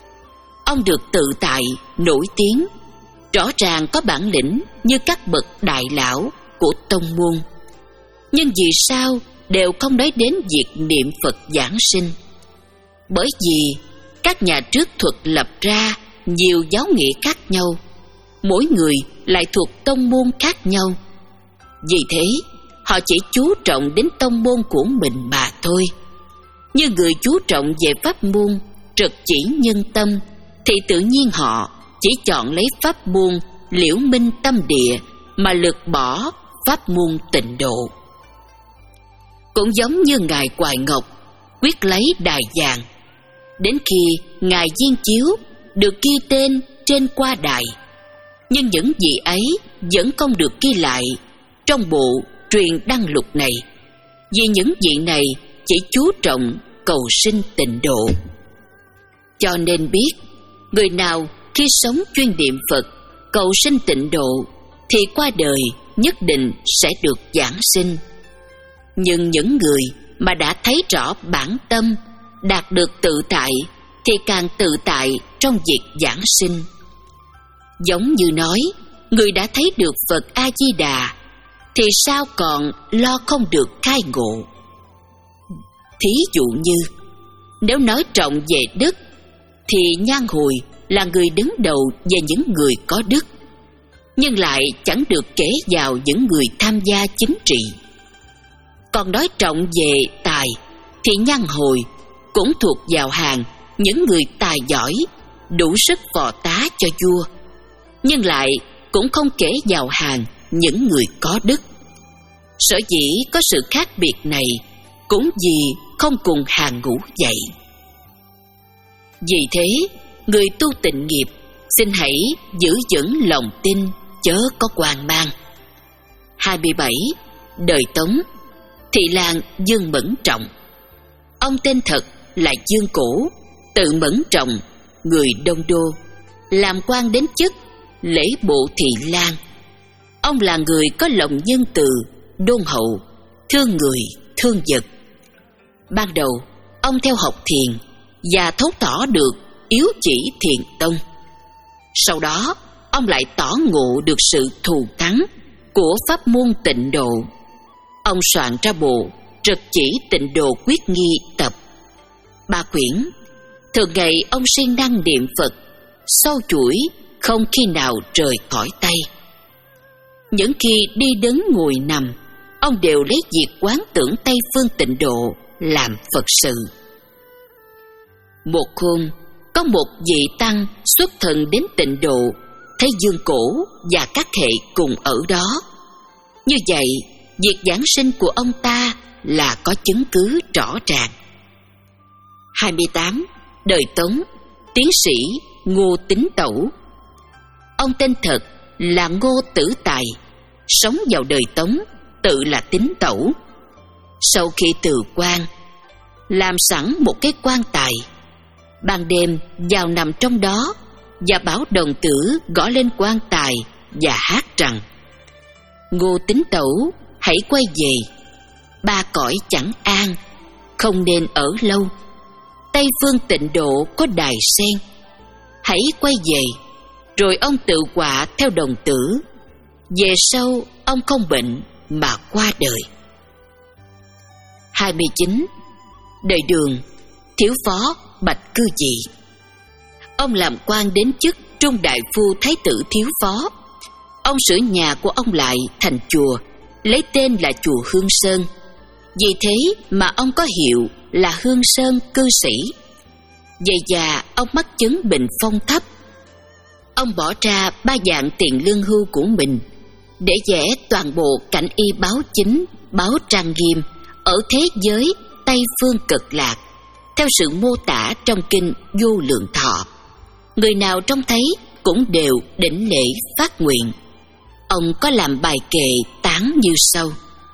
Ông được tự tại, nổi tiếng, rõ ràng có bản lĩnh như các bậc đại lão của tông môn. Nhưng vì sao đều không nói đến việc niệm Phật giảng sinh? Bởi vì các nhà trước thuật lập ra nhiều giáo nghĩa khác nhau, mỗi người lại thuộc tông môn khác nhau. Vì thế, họ chỉ chú trọng đến tông môn của mình mà thôi. Như người chú trọng về pháp môn trực chỉ nhân tâm, thì tự nhiên họ chỉ chọn lấy pháp môn Liễu Minh Tâm Địa mà lược bỏ pháp môn tịnh độ. Cũng giống như ngài Hoài Ngọc quyết lấy đài vàng, đến khi ngài Viên Chiếu được ghi tên trên qua đài, nhưng những gì ấy vẫn không được ghi lại trong bộ truyền Đăng Lục này, vì những vị này chỉ chú trọng cầu sinh tịnh độ. Cho nên biết, người nào khi sống chuyên niệm Phật, cầu sinh tịnh độ, thì qua đời nhất định sẽ được giảng sinh. Nhưng những người mà đã thấy rõ bản tâm, đạt được tự tại, thì càng tự tại trong việc giảng sinh. Giống như nói, người đã thấy được Phật A Di Đà, thì sao còn lo không được khai ngộ. Thí dụ như, nếu nói trọng về đức, thì Nhan Hồi là người đứng đầu về những người có đức, nhưng lại chẳng được kể vào những người tham gia chính trị. Còn nói trọng về tài, thì Nhan Hồi cũng thuộc vào hàng những người tài giỏi, đủ sức phò tá cho vua, nhưng lại cũng không kể vào hàng những người có đức. Sở dĩ có sự khác biệt này cũng vì không cùng hàng ngũ vậy. Vì thế, người tu tịnh nghiệp xin hãy giữ vững lòng tin, chớ có hoang mang. hai mươi bảy. Đời Tống, thị lang Dương Mẫn Trọng. Ông tên thật là Dương Cổ, tự Mẫn Trọng, người Đông Đô, làm quan đến chức lễ bộ thị lang. Ông là người có lòng nhân từ, đôn hậu, thương người, thương vật. Ban đầu, ông theo học thiền và thấu tỏ được yếu chỉ thiền tông. Sau đó, ông lại tỏ ngộ được sự thù thắng của pháp môn Tịnh Độ. Ông soạn ra bộ Trật Chỉ Tịnh Độ Quyết Nghi tập, ba quyển. Thường ngày ông siêng năng niệm Phật, sâu chuỗi không khi nào rời khỏi tay. Những khi đi đứng ngồi nằm, ông đều lấy việc quán tưởng Tây phương Tịnh Độ làm Phật sự. Một hôm, có một vị tăng xuất thần đến Tịnh Độ, thấy Dương Cổ và các hệ cùng ở đó. Như vậy, việc giảng sinh của ông ta là có chứng cứ rõ ràng. hai mươi tám. Đời Tống, tiến sĩ Ngô Tính Tẩu. Ông tên thật là Ngô Tử Tài, sống vào đời Tống, tự là Tính Tẩu. Sau khi từ quan, làm sẵn một cái quan tài, ban đêm vào nằm trong đó và bảo đồng tử gõ lên quan tài và hát rằng: Ngô Tính Tẩu, hãy quay về, ba cõi chẳng an, không nên ở lâu. Tây phương Tịnh Độ có đài sen, hãy quay về. Rồi ông tự họa theo đồng tử. Về sau ông không bệnh mà qua đời. hai mươi chín. Đời Đường, thiếu phó Bạch Cư Dị. Ông làm quan đến chức Trung Đại Phu Thái tử thiếu phó. Ông sửa nhà của ông lại thành chùa, lấy tên là chùa Hương Sơn. Vì thế mà ông có hiệu là Hương Sơn cư sĩ. Về già ông mắc chứng bệnh phong thấp. Ông bỏ ra ba vạn tiền lương hưu của mình để vẽ toàn bộ cảnh y báo chính, báo trang nghiêm ở thế giới Tây phương Cực Lạc, theo sự mô tả trong kinh Vô Lượng Thọ. Người nào trông thấy cũng đều đảnh lễ phát nguyện. Ông có làm bài kệ tán như sau: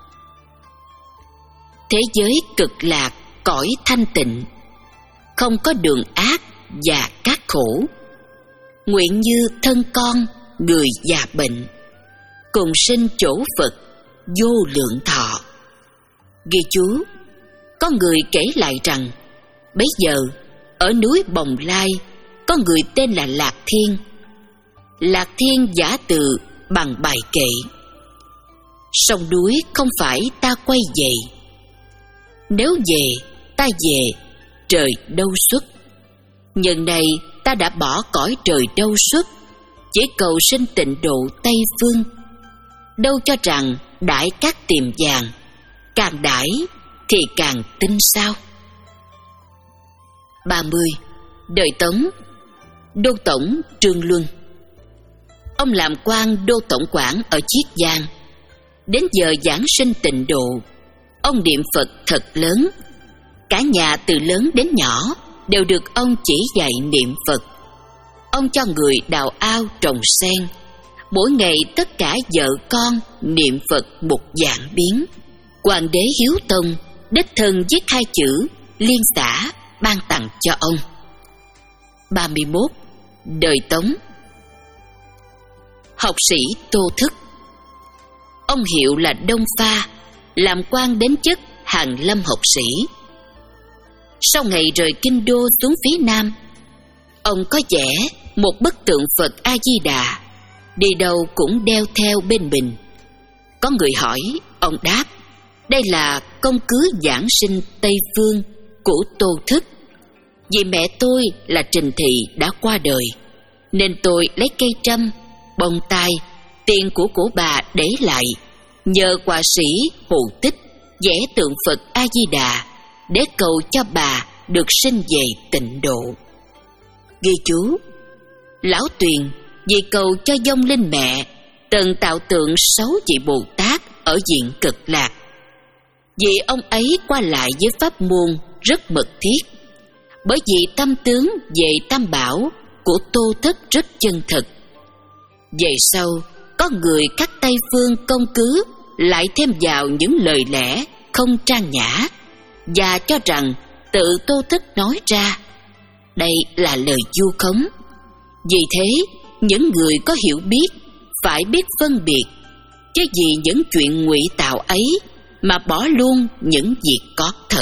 Thế giới Cực Lạc cõi thanh tịnh, không có đường ác và các khổ. Nguyện như thân con, người già bệnh, cùng sinh chỗ Phật vô lượng thọ. Ghi chú: có người kể lại rằng, bấy giờ ở núi Bồng Lai có người tên là Lạc Thiên. Lạc Thiên giả từ bằng bài kệ: sông núi không phải ta quay về, nếu về ta về trời đâu xuất. Nhân này ta đã bỏ cõi trời đâu xuất, chỉ cầu sinh tịnh độ Tây phương. Đâu cho rằng đãi các tiềm vàng, càng đãi thì càng tinh sao. ba mươi. Đời Tống, Đô Tổng Trương Luân. Ông làm quan đô tổng quản ở Chiết Giang. Đến giờ giảng sinh tịnh độ, ông niệm Phật thật lớn. Cả nhà từ lớn đến nhỏ đều được ông chỉ dạy niệm Phật. Ông cho người đào ao trồng sen. Mỗi ngày tất cả vợ con niệm Phật một vạn biến. Hoàng đế Hiếu Tông đích thân viết hai chữ Liên Xả ban tặng cho ông. ba mươi mốt. Đời Tống, học sĩ Tô Thức. Ông hiệu là Đông Pha, làm quan đến chức Hàn Lâm học sĩ. Sau ngày rời kinh đô xuống phía nam, ông có vẽ một bức tượng Phật A Di Đà, đi đâu cũng đeo theo bên mình. Có người hỏi, ông đáp: đây là công cứ giảng sinh Tây Phương của Tô Thức. Vì mẹ tôi là Trình Thị đã qua đời, nên tôi lấy cây trâm, bông tai, tiền của cổ bà để lại, nhờ họa sĩ Hồ Tích vẽ tượng Phật A Di Đà để cầu cho bà được sinh về tịnh độ. Ghi chú: Lão Tuyền vì cầu cho vong linh mẹ từng tạo tượng sáu vị Bồ Tát ở viện Cực Lạc. Vì ông ấy qua lại với pháp môn rất mật thiết, bởi vì tâm tướng về Tam Bảo của Tô Thức rất chân thực. Về sau, có người các Tây Phương công cứ lại thêm vào những lời lẽ không trang nhã và cho rằng tự Tô Thức nói ra. Đây là lời vu khống. Vì thế, những người có hiểu biết phải biết phân biệt, chứ vì những chuyện ngụy tạo ấy mà bỏ luôn những việc có thật.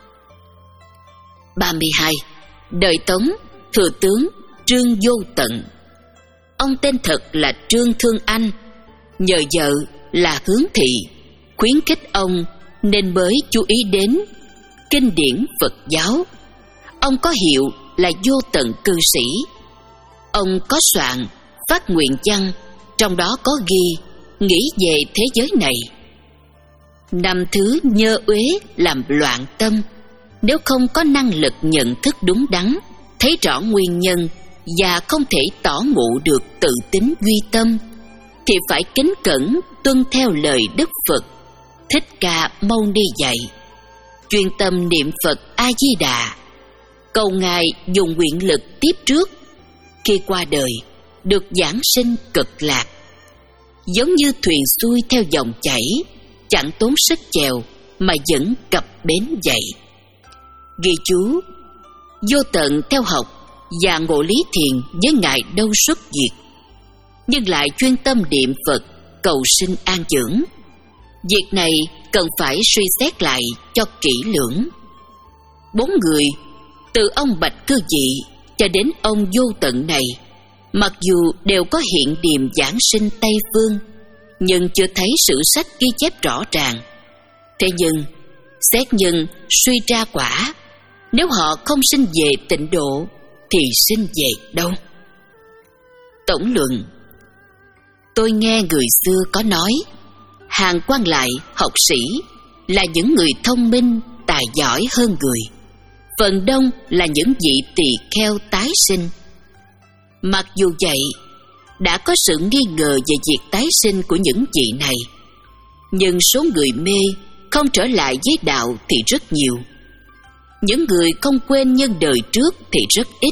ba mươi hai. Đời Tống, thừa tướng Trương Vô Tận. Ông tên thật là Trương Thương Anh, nhờ vợ là Hướng Thị khuyến khích ông nên mới chú ý đến kinh điển Phật giáo. Ông có hiệu là Vô Tận Cư Sĩ. Ông có soạn Phát Nguyện Văn, trong đó có ghi nghĩ về thế giới này. Năm thứ nhơ uế làm loạn tâm, nếu không có năng lực nhận thức đúng đắn, thấy rõ nguyên nhân và không thể tỏ ngộ được tự tính duy tâm, thì phải kính cẩn tuân theo lời Đức Phật Thích Ca Mâu Ni dạy, chuyên tâm niệm Phật A Di Đà, cầu Ngài dùng nguyện lực tiếp trước, khi qua đời được giảng sinh Cực Lạc. Giống như thuyền xuôi theo dòng chảy, chẳng tốn sức chèo mà vẫn cập bến vậy. Ghi chú: Vô Tận theo học và ngộ lý thiền với Ngài Đâu Xuất Diệt, nhưng lại chuyên tâm niệm Phật cầu sinh an dưỡng. Việc này cần phải suy xét lại cho kỹ lưỡng. Bốn người, từ ông Bạch Cư Dị cho đến ông Vô Tận này, mặc dù đều có hiện điềm giảng sinh Tây Phương, nhưng chưa thấy sử sách ghi chép rõ ràng. Thế nhưng xét nhân suy ra quả, nếu họ không sinh về tịnh độ thì sinh về đâu? Tổng luận: tôi nghe người xưa có nói, hàng quan lại, học sĩ là những người thông minh, tài giỏi hơn người, phần đông là những vị tỳ kheo tái sinh. Mặc dù vậy, đã có sự nghi ngờ về việc tái sinh của những vị này, nhưng số người mê không trở lại với đạo thì rất nhiều. Những người không quên nhân đời trước thì rất ít.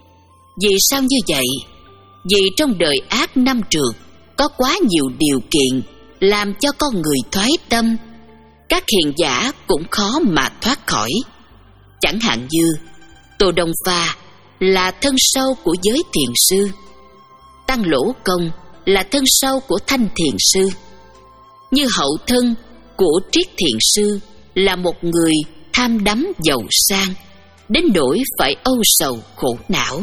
Vì sao như vậy? Vì trong đời ác năm trượt có quá nhiều điều kiện làm cho con người thoái tâm, các hiền giả cũng khó mà thoát khỏi. Chẳng hạn như Tô Đông Pha là thân sâu của giới thiền sư, Tăng Lỗ Công là thân sâu của Thanh Thiền Sư, như hậu thân của Triết Thiền Sư là một người tham đắm giàu sang đến nỗi phải âu sầu khổ não.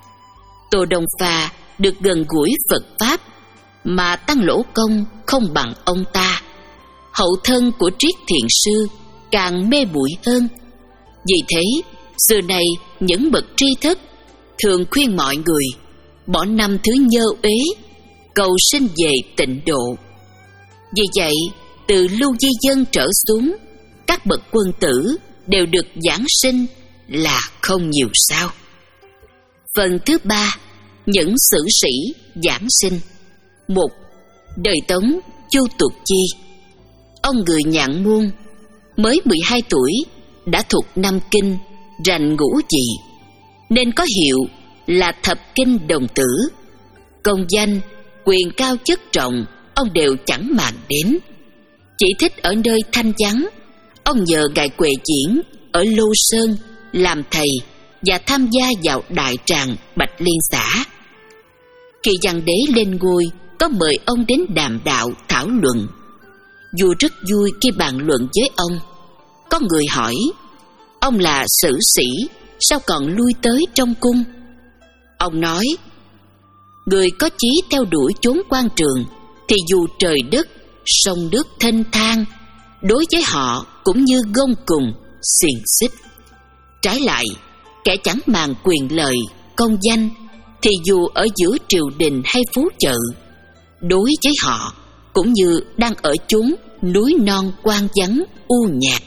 Tô Đông Pha được gần gũi Phật Pháp, mà Tăng Lỗ Công không bằng ông ta. Hậu thân của Triết Thiền Sư càng mê muội hơn. Vì thế, xưa nay những bậc tri thức thường khuyên mọi người bỏ năm thứ nhơ uế, cầu sinh về tịnh độ. Vì vậy, từ Lưu Di Dân trở xuống, các bậc quân tử đều được giảng sinh là không nhiều sao. Phần thứ ba, những sử sĩ giảng sinh. Một. Đời Tống, Chu Tuột Chi. Ông người Nhạn Môn, mới mười hai tuổi đã thuộc năm kinh, rành ngũ vị, nên có hiệu là Thập Kinh Đồng Tử. Công danh, quyền cao chức trọng ông đều chẳng màng đến. Chỉ thích ở nơi thanh vắng, ông nhờ Ngài Huệ Diễn ở Lô Sơn làm thầy và tham gia vào đại tràng Bạch Liên xã. Khi Văn Đế lên ngôi, có mời ông đến đàm đạo thảo luận. Vua rất vui khi bàn luận với ông. Có người hỏi, ông là sử sĩ, sao còn lui tới trong cung? Ông nói, người có chí theo đuổi chốn quan trường thì dù trời đất sông nước thênh thang, đối với họ cũng như gông cùng, xiềng xích. Trái lại, kẻ chẳng màng quyền lợi, công danh, thì dù ở giữa triều đình hay phố chợ, đối với họ cũng như đang ở chốn núi non hoang vắng u nhạt.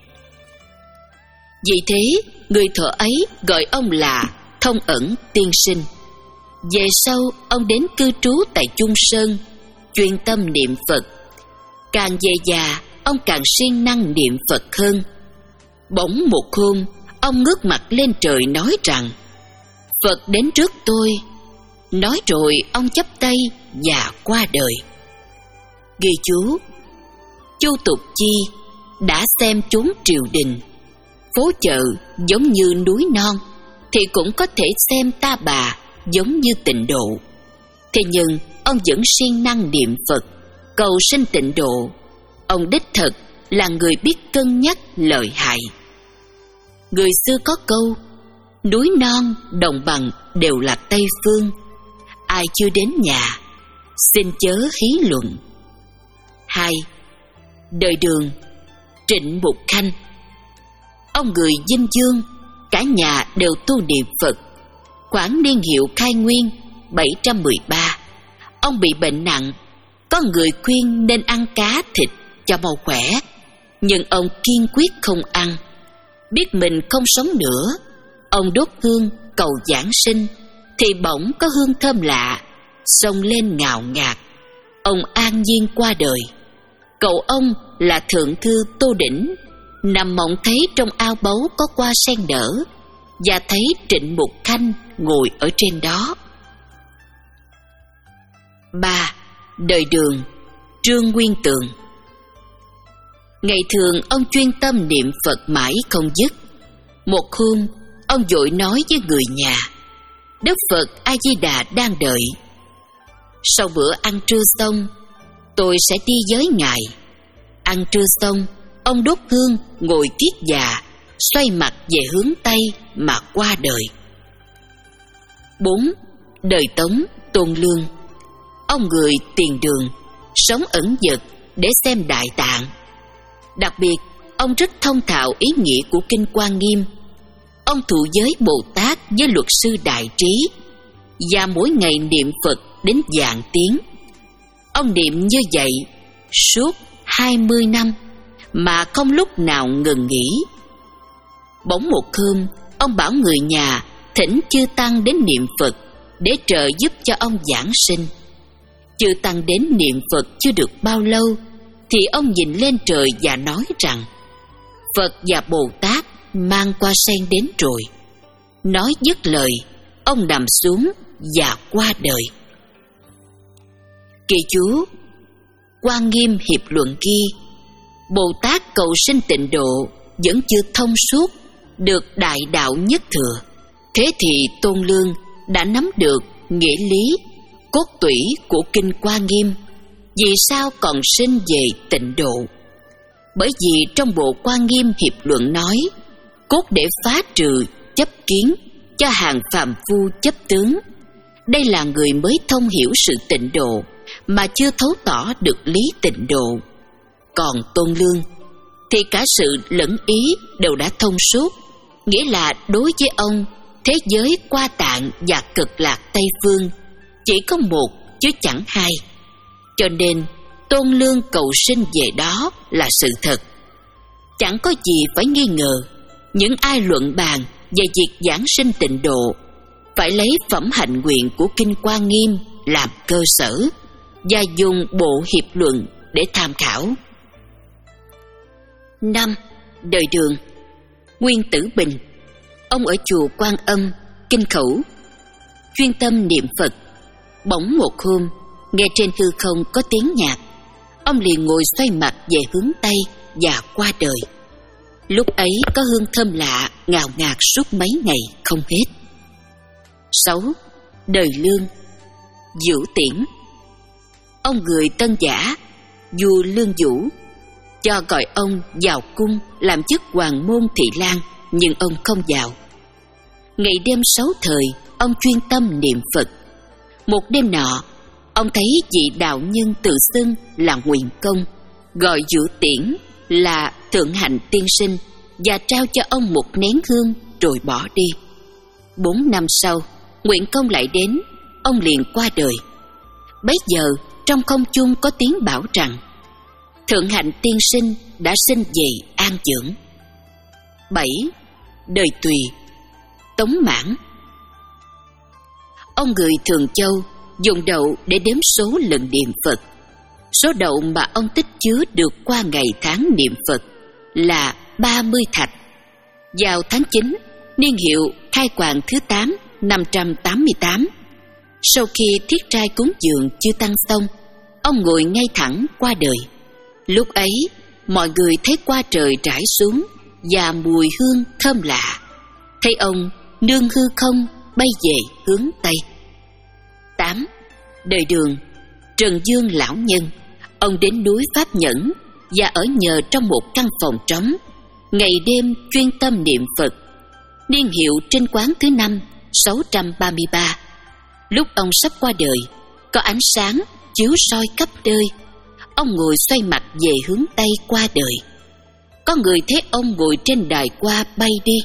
Vì thế, người thợ ấy gọi ông là Thông Ẩn Tiên Sinh. Về sau, ông đến cư trú tại Chung Sơn, chuyên tâm niệm Phật. Càng về già, ông càng siêng năng niệm Phật hơn. Bỗng một hôm, ông ngước mặt lên trời nói rằng: Phật đến trước tôi. Nói rồi ông chắp tay và qua đời. Ghi chú: Chu Tục Chi đã xem chốn triều đình, phố chợ giống như núi non, thì cũng có thể xem Ta Bà giống như tịnh độ. Thế nhưng ông vẫn siêng năng niệm Phật, cầu sinh tịnh độ. Ông đích thực là người biết cân nhắc lợi hại. Người xưa có câu: núi non đồng bằng đều là Tây Phương, ai chưa đến nhà xin chớ hí luận. Hai, đời Đường, Trịnh Mục Khanh. Ông người Dinh Dương, cả nhà đều tu niệm Phật. Khoảng niên hiệu Khai Nguyên bảy trăm mười ba, ông bị bệnh nặng. Có người khuyên nên ăn cá thịt cho mau khỏe, nhưng ông kiên quyết không ăn. Biết mình không sống nữa, ông đốt hương cầu giảng sinh, thì bỗng có hương thơm lạ xông lên ngào ngạt. Ông an nhiên qua đời. Cậu ông là Thượng Thư Tô Đỉnh nằm mộng thấy trong ao báu có hoa sen nở, và thấy Trịnh Mục Khanh ngồi ở trên đó. Ba, đời Đường, Trương Nguyên Tường. Ngày thường ông chuyên tâm niệm Phật mãi không dứt. Một hôm, ông vội nói với người nhà: Đức Phật A Di Đà đang đợi. Sau bữa ăn trưa xong, tôi sẽ đi với ngài. Ăn trưa xong, ông đốt hương ngồi kiết già, xoay mặt về hướng Tây mà qua đời. Bốn, đời Tống, Tôn Lương. Ông người Tiền Đường, sống ẩn dật để xem Đại Tạng. Đặc biệt, ông rất thông thạo ý nghĩa của Kinh Quan Nghiêm. Ông thụ giới Bồ Tát với luật sư Đại Trí, và mỗi ngày niệm Phật đến vạn tiếng. Ông niệm như vậy suốt hai mươi năm mà không lúc nào ngừng nghỉ. Bỗng một hôm, ông bảo người nhà thỉnh chư tăng đến niệm Phật để trợ giúp cho ông giảng sinh. Chư tăng đến niệm Phật chưa được bao lâu, thì ông nhìn lên trời và nói rằng: Phật và Bồ Tát mang hoa sen đến rồi. Nói dứt lời, ông nằm xuống và qua đời. Kỳ chú: Quan Nghiêm hiệp luận ghi: Bồ Tát cầu sinh tịnh độ vẫn chưa thông suốt được đại đạo nhất thừa. Thế thì Tôn Lương đã nắm được nghĩa lý, cốt tủy của Kinh Quan Nghiêm, vì sao còn sinh về tịnh độ? Bởi vì trong bộ Quan Nghiêm hiệp luận nói, cốt để phá trừ chấp kiến, cho hàng phàm phu chấp tướng. Đây là người mới thông hiểu sự tịnh độ mà chưa thấu tỏ được lý tịnh độ. Còn Tôn Lương thì cả sự lẫn ý đều đã thông suốt, nghĩa là đối với ông, thế giới qua tạng và cực lạc Tây Phương chỉ có một chứ chẳng hai. Cho nên Tôn Lương cầu sinh về đó là sự thật. Chẳng có gì phải nghi ngờ. Những ai luận bàn về việc giảng sinh tịnh độ phải lấy phẩm hạnh nguyện của Kinh Quan Nghiêm làm cơ sở và dùng bộ hiệp luận để tham khảo. Năm, đời Đường, Nguyên Tử Bình. Ông ở chùa Quan Âm, Kinh Khẩu, chuyên tâm niệm Phật. Bỗng một hôm, nghe trên hư không có tiếng nhạc. Ông liền ngồi xoay mặt về hướng Tây và qua đời. Lúc ấy có hương thơm lạ ngào ngạt suốt mấy ngày không hết. Sáu, đời Lương, Vũ Tiễn. Ông người Tân Giả, vua Lương Vũ, cho gọi ông vào cung làm chức hoàng môn thị lang, nhưng ông không vào. Ngày đêm sáu thời, ông chuyên tâm niệm Phật. Một đêm nọ, ông thấy vị đạo nhân tự xưng là Nguyện Công, gọi Vũ Tiễn là Thượng Hạnh Tiên Sinh và trao cho ông một nén hương rồi bỏ đi. Bốn năm sau, Nguyện Công lại đến, ông liền qua đời. Bấy giờ trong không trung có tiếng bảo rằng Thượng Hạnh Tiên Sinh đã sinh về an dưỡng. Bảy. Đời Tùy. Tống Mãn. Ông người Thường Châu dùng đậu để đếm số lần niệm Phật. Số đậu mà ông tích chứa được qua ngày tháng niệm Phật là ba mươi thạch. Vào tháng chín, niên hiệu Khai Quang thứ tám, năm trăm tám mươi tám, sau khi thiết trai cúng dường chư tăng xong, ông ngồi ngay thẳng qua đời. Lúc ấy, mọi người thấy qua trời trải xuống và mùi hương thơm lạ. Thấy ông nương hư không bay về hướng Tây. Tám. Đời Đường. Trần Dương lão nhân. Ông đến núi Pháp Nhẫn và ở nhờ trong một căn phòng trống, ngày đêm chuyên tâm niệm Phật. Niên hiệu Trinh Quán thứ năm, sáu trăm ba mươi ba. Lúc ông sắp qua đời, có ánh sáng chiếu soi khắp nơi. Ông ngồi xoay mặt về hướng Tây qua đời. Có người thấy ông ngồi trên đài qua bay đi.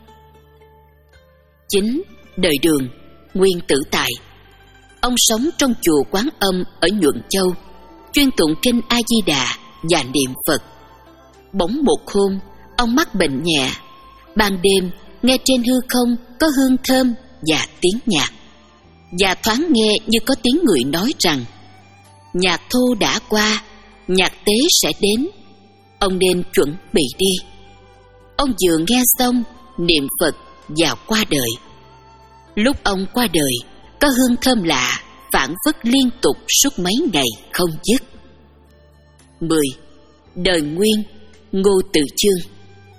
Chín. Đời Đường. Nguyên Tử Tài. Ông sống trong chùa Quán Âm ở Nhuận Châu, chuyên tụng kinh A Di Đà và niệm Phật. Bỗng một hôm, ông mắc bệnh nhẹ. Ban đêm, nghe trên hư không có hương thơm và tiếng nhạc, và thoáng nghe như có tiếng người nói rằng: nhạc thô đã qua, nhạc tế sẽ đến, ông nên chuẩn bị đi. Ông vừa nghe xong, niệm Phật và qua đời. Lúc ông qua đời, có hương thơm lạ phảng phất liên tục suốt mấy ngày không dứt. Mười. Đời Nguyên. Ngô Tự Chương.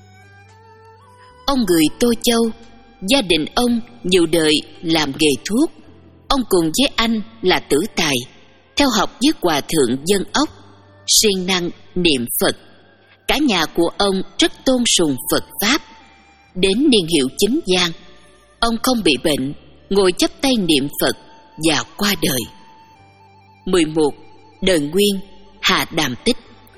Ông người Tô Châu, gia đình ông nhiều đời làm nghề thuốc. Ông cùng với anh là Tử Tài theo học với Hòa Thượng Dân Ốc, siêng năng niệm Phật. Cả nhà của ông rất tôn sùng Phật Pháp. Đến niên hiệu Chính Giang, ông không bị bệnh, ngồi chắp tay niệm Phật và qua đời. Mười một. Đời Nguyên. Hà Đàm Tích.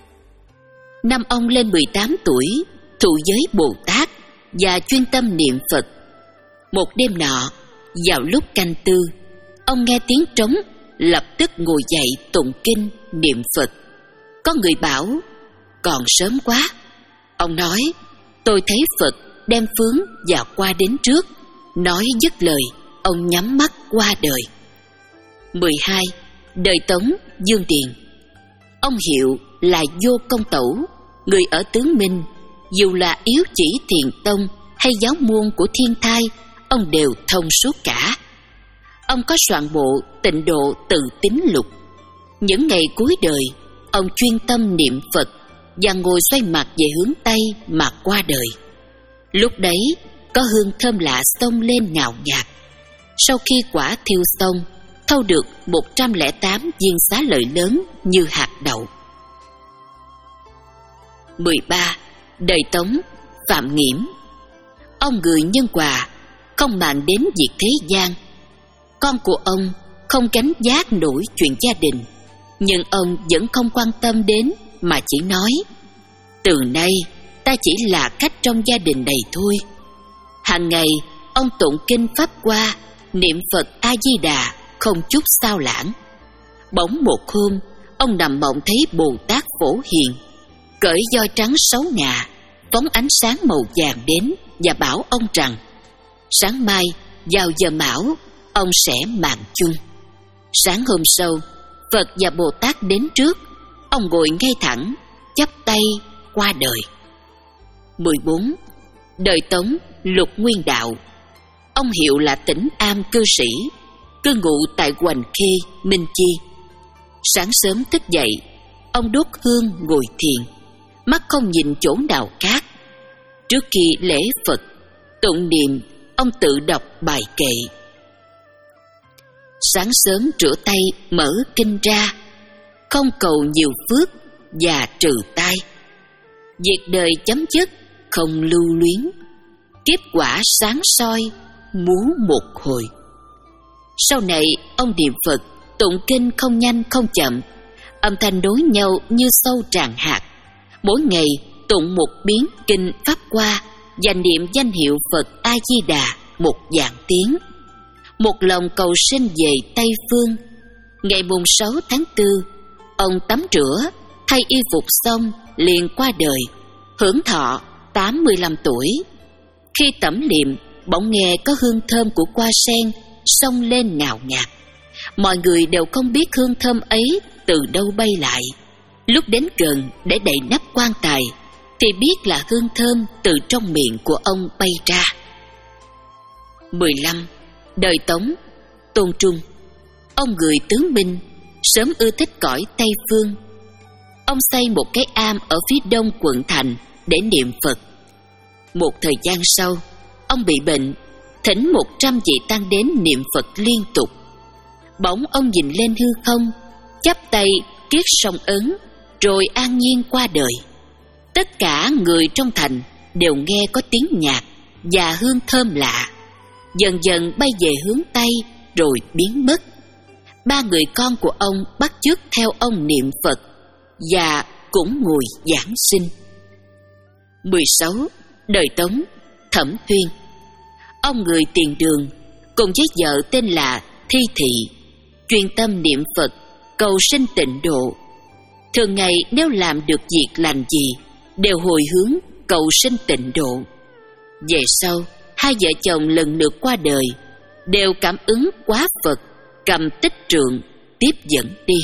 Năm ông lên mười tám tuổi, thụ giới Bồ Tát và chuyên tâm niệm Phật. Một đêm nọ, vào lúc canh tư, ông nghe tiếng trống, lập tức ngồi dậy tụng kinh niệm Phật. Có người bảo: còn sớm quá. Ông nói: tôi thấy Phật đem phướng và qua đến trước. Nói dứt lời, ông nhắm mắt qua đời. Mười hai. Đời Tống. Dương Điền. Ông hiệu là Vô Công Tẩu, người ở Tướng Minh. Dù là yếu chỉ Thiền Tông hay giáo môn của Thiên Thai, ông đều thông suốt cả. Ông có soạn bộ Tịnh Độ Từ Tín Lục. Những ngày cuối đời, ông chuyên tâm niệm Phật và ngồi xoay mặt về hướng Tây mà qua đời. Lúc đấy, có hương thơm lạ xông lên ngào ngạt. Sau khi quả thiêu xong, thâu được một trăm lẻ tám viên xá lợi lớn như hạt đậu. Mười ba. Đời Tống. Phạm Nghiễm. Ông người nhân hòa, không màng đến việc thế gian. Con của ông không gánh vác nổi chuyện gia đình, nhưng ông vẫn không quan tâm đến mà chỉ nói: từ nay ta chỉ là khách trong gia đình này thôi. Hàng ngày ông tụng kinh Pháp Hoa, niệm Phật A Di Đà không chút sao lãng. Bỗng một hôm, ông nằm mộng thấy Bồ Tát Phổ Hiền cởi voi trắng sáu ngà, phóng ánh sáng màu vàng đến và bảo ông rằng sáng mai vào giờ mão ông sẽ mạng chung. Sáng hôm sau, Phật và Bồ Tát đến trước, ông ngồi ngay thẳng, chắp tay qua đời. Mười bốn. Đời Tống. Lục Nguyên Đạo. Ông hiệu là Tĩnh Am cư sĩ, cư ngụ tại Hoành Khê, Minh Chi. Sáng sớm thức dậy, ông đốt hương ngồi thiền, mắt không nhìn chỗ nào khác. Trước khi lễ Phật, tụng niệm, ông tự đọc bài kệ: sáng sớm rửa tay mở kinh ra, không cầu nhiều phước và trừ tai. Việc đời chấm dứt không lưu luyến, kiếp quả sáng soi muốn một hồi. Sau này ông niệm Phật tụng kinh không nhanh không chậm, âm thanh đối nhau như sâu tràn hạt. Mỗi ngày tụng một biến kinh pháp hoa, danh niệm danh hiệu Phật A Di Đà một vạn tiếng, một lòng cầu sinh về Tây Phương. Ngày mùng sáu tháng tư, ông tắm rửa, thay y phục xong liền qua đời, hưởng thọ tám mươi lăm tuổi. Khi tẩm liệm, bỗng nghe có hương thơm của hoa sen xông lên ngào ngạt. Mọi người đều không biết hương thơm ấy từ đâu bay lại. Lúc đến gần để đậy nắp quan tài thì biết là hương thơm từ trong miệng của ông bay ra. mười lăm. Đời Tống, Tôn Trung. Ông người tướng binh, sớm ưa thích cõi Tây Phương. Ông xây một cái am ở phía đông quận thành để niệm Phật. Một thời gian sau, ông bị bệnh, thỉnh một trăm vị tăng đến niệm Phật liên tục. Bỗng ông nhìn lên hư không, chắp tay kiết song ấn, rồi an nhiên qua đời. Tất cả người trong thành đều nghe có tiếng nhạc và hương thơm lạ, dần dần bay về hướng Tây rồi biến mất. Ba người con của ông bắt chước theo ông niệm Phật và cũng ngồi giảng sinh. mười sáu. Đời Tống, Thẩm Tuyên. Ông người tiền đường cùng với vợ tên là Thi Thị, chuyên tâm niệm Phật, cầu sinh tịnh độ. Thường ngày nếu làm được việc lành gì đều hồi hướng cầu sinh tịnh độ. Về sau, hai vợ chồng lần lượt qua đời, đều cảm ứng quá Phật cầm tích trượng tiếp dẫn đi.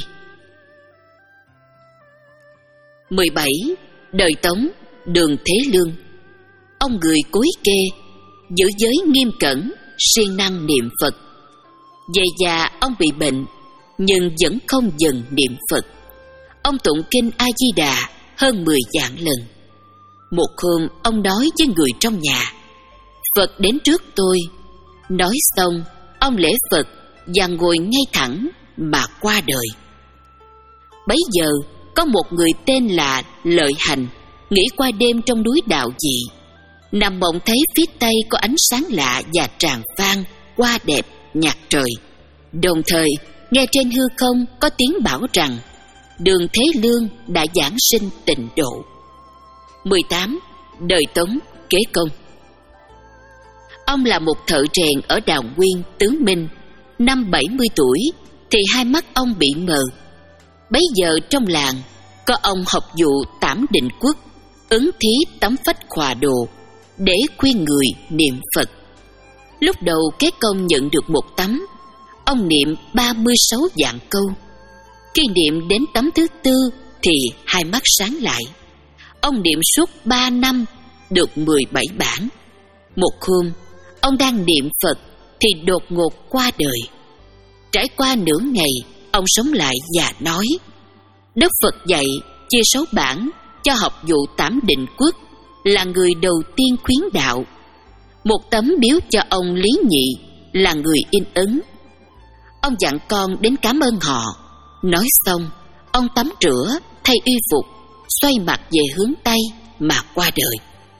mười bảy. Đời Tống, Đường Thế Lương. Ông người cối kê, giữ giới nghiêm cẩn, siêng năng niệm Phật. Về già ông bị bệnh, nhưng vẫn không dừng niệm Phật. Ông tụng kinh A Di Đà hơn mười vạn lần. Một hôm ông nói với người trong nhà: Phật đến trước tôi. Nói xong, ông lễ Phật và ngồi ngay thẳng mà qua đời. Bấy giờ có một người tên là Lợi Hành nghỉ qua đêm trong núi đạo dị. Nằm mộng thấy phía tây có ánh sáng lạ và tràn vang, hoa đẹp, nhạc trời. Đồng thời nghe trên hư không có tiếng bảo rằng Đường Thế Lương đã giảng sinh tịnh độ. mười tám. Đời Tống, Kế Công. Ông là một thợ rèn ở Đào Nguyên, Tứ Minh. Năm bảy mươi tuổi thì hai mắt ông bị mờ. Bấy giờ trong làng có ông học vụ Tảm Định Quốc ứng thí tấm phách khòa đồ để khuyên người niệm Phật. Lúc đầu Kế Công nhận được một tấm, ông niệm ba mươi sáu vạn câu. Khi niệm đến tấm thứ tư thì hai mắt sáng lại. Ông niệm suốt ba năm được mười bảy bản. Một hôm ông đang niệm Phật thì đột ngột qua đời. Trải qua nửa ngày, ông sống lại và nói: Đức Phật dạy chia sáu bản cho học vụ Tảm Định Quốc, là người đầu tiên khuyến đạo. Một tấm biếu cho ông Lý Nhị, là người in ấn. Ông dặn con đến cảm ơn họ. Nói xong, ông tắm rửa, thay y phục, xoay mặt về hướng Tây mà qua đời.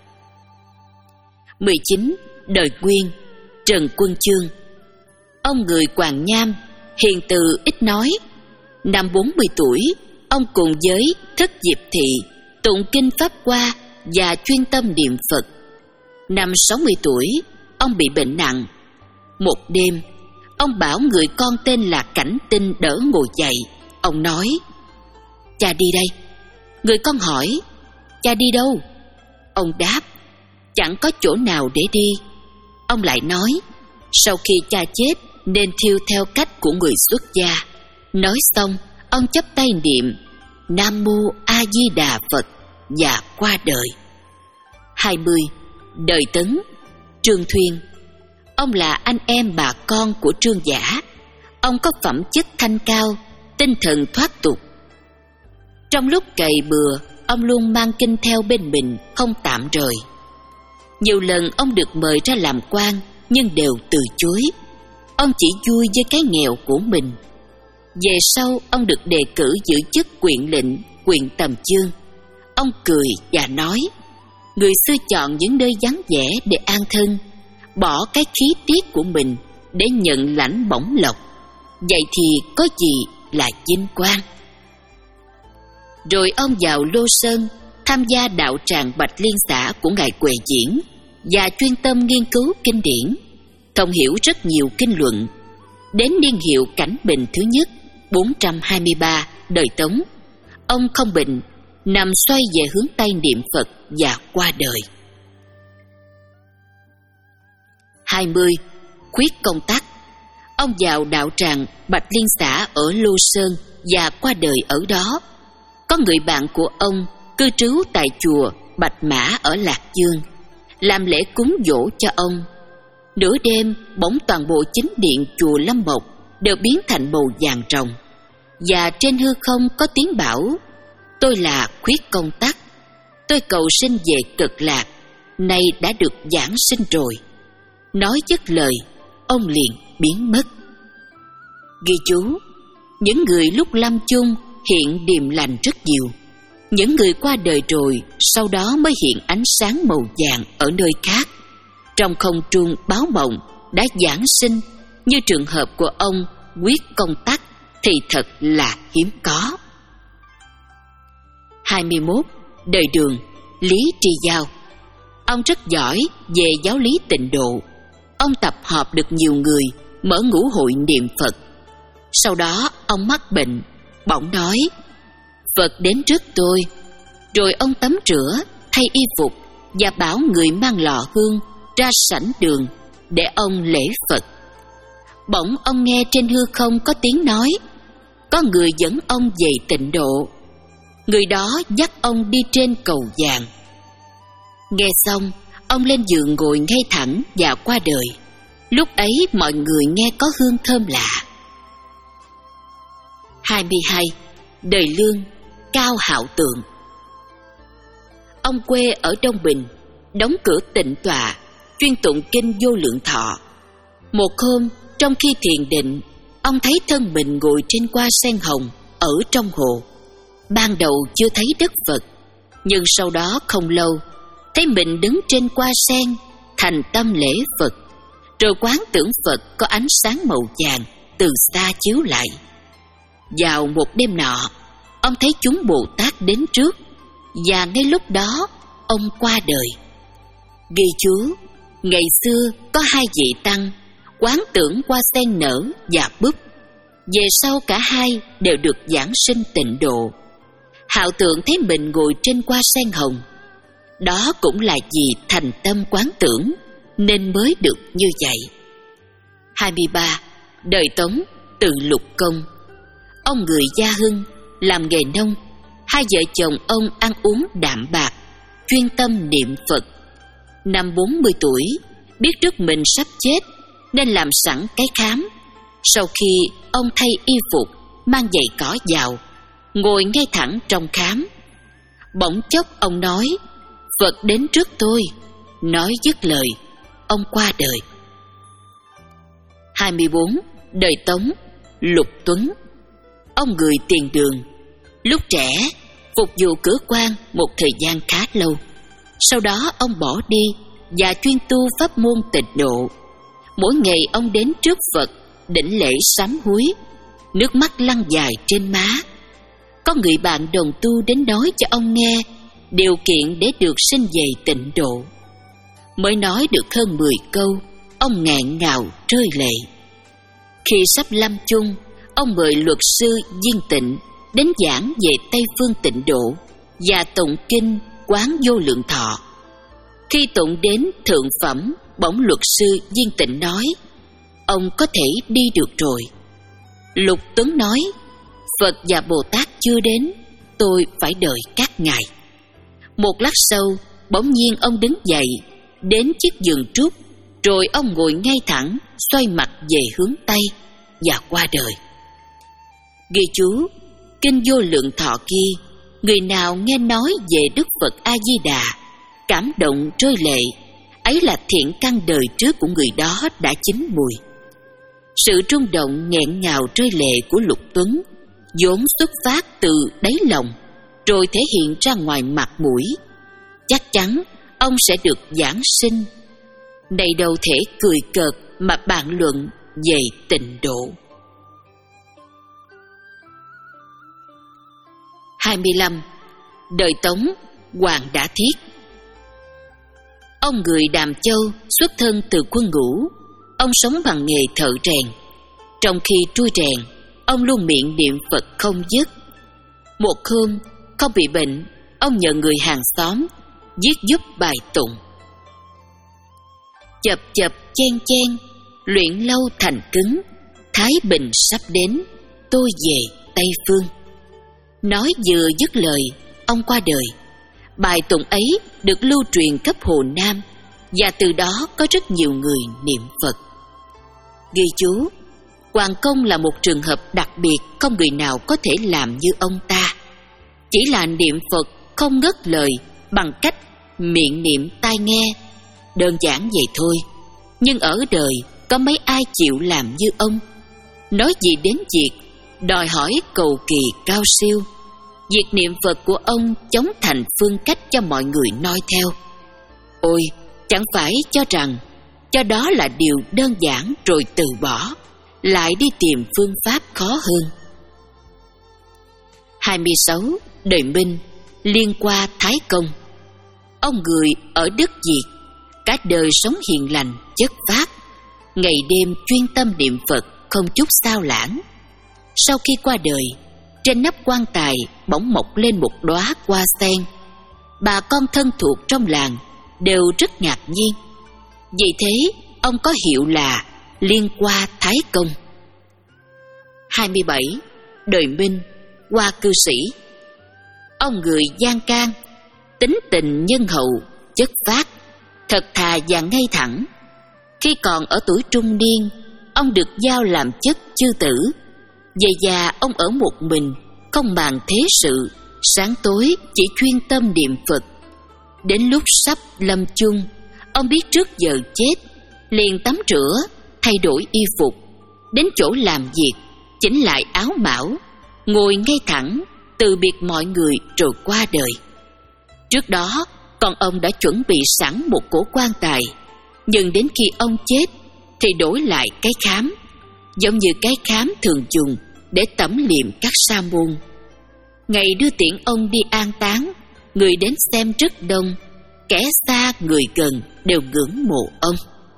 mười chín. Đời Nguyên, Trần Quân Chương. Ông người Quảng Nham, hiền từ ít nói. Năm bốn mươi tuổi, ông cùng với Thất Diệp Thị tụng kinh pháp hoa và chuyên tâm niệm Phật. Năm sáu mươi tuổi, ông bị bệnh nặng. Một đêm, ông bảo người con tên là Cảnh Tinh đỡ ngồi dậy. Ông nói: Cha đi đây. Người con hỏi: Cha đi đâu? Ông đáp: Chẳng có chỗ nào để đi. Ông lại nói: Sau khi cha chết nên thiêu theo cách của người xuất gia. Nói xong, ông chắp tay niệm Nam Mô A Di Đà Phật và qua đời. hai mươi. Đời Tấn, Trương Thuyên. Ông là anh em bà con của Trương Giả. Ông có phẩm chất thanh cao, tinh thần thoát tục. Trong lúc cày bừa, ông luôn mang kinh theo bên mình, không tạm rời. Nhiều lần ông được mời ra làm quan, nhưng đều từ chối. Ông chỉ vui với cái nghèo của mình. Về sau, ông được đề cử giữ chức huyện lệnh, huyện Tầm Dương. Ông cười và nói: Người xưa chọn những nơi vắng vẻ để an thân, bỏ cái khí tiết của mình để nhận lãnh bổng lộc. vậy thì có gì là vinh quang? Rồi ông vào Lô Sơn tham gia đạo tràng Bạch Liên Xã của ngài Huệ Diễn và chuyên tâm nghiên cứu kinh điển, thông hiểu rất nhiều kinh luận. Đến niên hiệu Cảnh Bình thứ nhất bốn trăm hai mươi ba đời Tống, ông không bệnh, nằm xoay về hướng Tây niệm Phật và qua đời. hai mươi. Khuyết Công Tắc. Ông vào đạo tràng Bạch Liên Xã ở Lô Sơn và qua đời ở đó. Có người bạn của ông cư trú tại chùa Bạch Mã ở Lạc Dương, làm lễ cúng dỗ cho ông. Nửa đêm, bỗng toàn bộ chính điện chùa Lâm Mộc đều biến thành màu vàng ròng, và trên hư không có tiếng bảo: tôi là Khuyết Công Tắc, tôi cầu sinh về Cực Lạc, nay đã được giảng sinh rồi. Nói dứt lời, ông liền biến mất. Ghi chú: những người lúc lâm chung hiện điềm lành rất nhiều. Những người qua đời rồi sau đó mới hiện ánh sáng màu vàng ở nơi khác. Trong không trung báo mộng đã giảng sinh, như trường hợp của ông Khuyết Công Tắc thì thật là hiếm có. hai mươi mốt. Đời Đường, Lý Tri Giao. Ông rất giỏi về giáo lý tịnh độ. Ông tập hợp được nhiều người, mở ngũ hội niệm Phật. Sau đó ông mắc bệnh, bỗng nói: Phật đến trước tôi. Rồi ông tắm rửa, thay y phục và bảo người mang lọ hương ra sảnh đường để ông lễ Phật. Bỗng ông nghe trên hư không có tiếng nói: có người dẫn ông về tịnh độ. Người đó dắt ông đi trên cầu vàng. Nghe xong, ông lên giường ngồi ngay thẳng và qua đời. Lúc ấy mọi người nghe có hương thơm lạ. hai mươi hai. Đời Lương, Cao Hạo Tượng. Ông quê ở Đông Bình, đóng cửa tịnh tọa, chuyên tụng kinh Vô Lượng Thọ. Một hôm, trong khi thiền định, ông thấy thân mình ngồi trên hoa sen hồng ở trong hồ. Ban đầu chưa thấy đất Phật, nhưng sau đó không lâu, thấy mình đứng trên hoa sen, thành tâm lễ Phật. Rồi quán tưởng Phật có ánh sáng màu vàng từ xa chiếu lại. Vào một đêm nọ, ông thấy chúng Bồ Tát đến trước, và ngay lúc đó ông qua đời. Ghi chú: ngày xưa có hai vị tăng quán tưởng hoa sen nở và búp. Về sau cả hai đều được giảng sinh tịnh độ. Hạo Tượng thấy mình ngồi trên hoa sen hồng. Đó cũng là vì thành tâm quán tưởng nên mới được như vậy. hai mươi ba. Đời Tống, Từ Lục Công. Ông người Gia Hưng, làm nghề nông. Hai vợ chồng ông ăn uống đạm bạc, chuyên tâm niệm Phật. Năm bốn mươi tuổi, biết trước mình sắp chết nên làm sẵn cái khám. Sau khi ông thay y phục, mang giày cỏ vào, ngồi ngay thẳng trong khám. Bỗng chốc ông nói: Phật đến trước tôi. Nói dứt lời, ông qua đời. hai mươi bốn. Đời Tống, Lục Tuấn. Ông người Tiền Đường. Lúc trẻ, phục vụ cửa quan một thời gian khá lâu. Sau đó ông bỏ đi và chuyên tu pháp môn tịnh độ. Mỗi ngày ông đến trước Phật đảnh lễ sám hối, nước mắt lăn dài trên má. Có người bạn đồng tu đến nói cho ông nghe điều kiện để được sinh về tịnh độ. Mới nói được hơn mười câu, ông nghẹn ngào rơi lệ. Khi sắp lâm chung, ông mời luật sư Viên Tịnh đến giảng về Tây Phương tịnh độ và tụng kinh Quán Vô Lượng Thọ. Khi tụng đến thượng phẩm, bỗng luật sư Viên Tịnh nói: ông có thể đi được rồi. Lục Tuấn nói: Phật và Bồ Tát chưa đến, tôi phải đợi các ngài. Một lát sau, bỗng nhiên ông đứng dậy, đến chiếc giường trúc, rồi ông ngồi ngay thẳng, xoay mặt về hướng Tây và qua đời. Ghi chú: kinh Vô Lượng Thọ kia, người nào nghe nói về Đức Phật A Di Đà, cảm động rơi lệ, ấy là thiện căn đời trước của người đó đã chín mùi. Sự rung động nghẹn ngào rơi lệ của Lục Tuấn vốn xuất phát từ đáy lòng, rồi thể hiện ra ngoài mặt mũi. Chắc chắn ông sẽ được giảng sinh. Này đâu thể cười cợt mà bàn luận về tịnh độ. hai mươi lăm. Đời Tống, Hoàng Đã Thiết. Ông người Đàm Châu xuất thân từ quân ngũ. Ông sống bằng nghề thợ rèn. Trong khi trui rèn, ông luôn miệng niệm Phật không dứt. Một hôm, không bị bệnh, ông nhờ người hàng xóm viết giúp bài tụng: chập chập chen chen, luyện lâu thành cứng, Thái Bình sắp đến, tôi về Tây Phương. Nói vừa dứt lời, ông qua đời. Bài tụng ấy được lưu truyền khắp Hồ Nam, và từ đó có rất nhiều người niệm Phật. Ghi chú: Hoàng Công là một trường hợp đặc biệt, không người nào có thể làm như ông ta. Chỉ là niệm Phật không ngớt lời, bằng cách miệng niệm tai nghe. Đơn giản vậy thôi, nhưng ở đời có mấy ai chịu làm như ông. Nói gì đến việc đòi hỏi cầu kỳ cao siêu, việc niệm Phật của ông chống thành phương cách cho mọi người noi theo. Ôi, chẳng phải cho rằng cho đó là điều đơn giản rồi từ bỏ, lại đi tìm phương pháp khó hơn. hai mươi sáu. Đời Minh, liên qua Thái Công. Ông người ở đất Việt, cả đời sống hiền lành, chất phác, ngày đêm chuyên tâm niệm Phật, không chút sao lãng. Sau khi qua đời, trên nắp quan tài bỗng mọc lên một đóa hoa sen. Bà con thân thuộc trong làng đều rất ngạc nhiên. Vì thế, ông có hiệu là Liên Hoa Thái Công. hai mươi bảy. Đời Minh, Hoa Cư Sĩ. Ông người gian can, tính tình nhân hậu, chất phác, thật thà và ngay thẳng. Khi còn ở tuổi trung niên, ông được giao làm chức chư tử. Về già ông ở một mình, không màng thế sự, sáng tối chỉ chuyên tâm niệm Phật. Đến lúc sắp lâm chung, ông biết trước giờ chết, liền tắm rửa, thay đổi y phục, đến chỗ làm việc, chỉnh lại áo mão, ngồi ngay thẳng, từ biệt mọi người rồi qua đời. Trước đó, con ông đã chuẩn bị sẵn một cổ quan tài, nhưng đến khi ông chết thì đổi lại cái khám, giống như cái khám thường dùng để tẩm liệm các sa môn. Ngày đưa tiễn ông đi an táng, người đến xem rất đông, kẻ xa người gần đều ngưỡng mộ ông.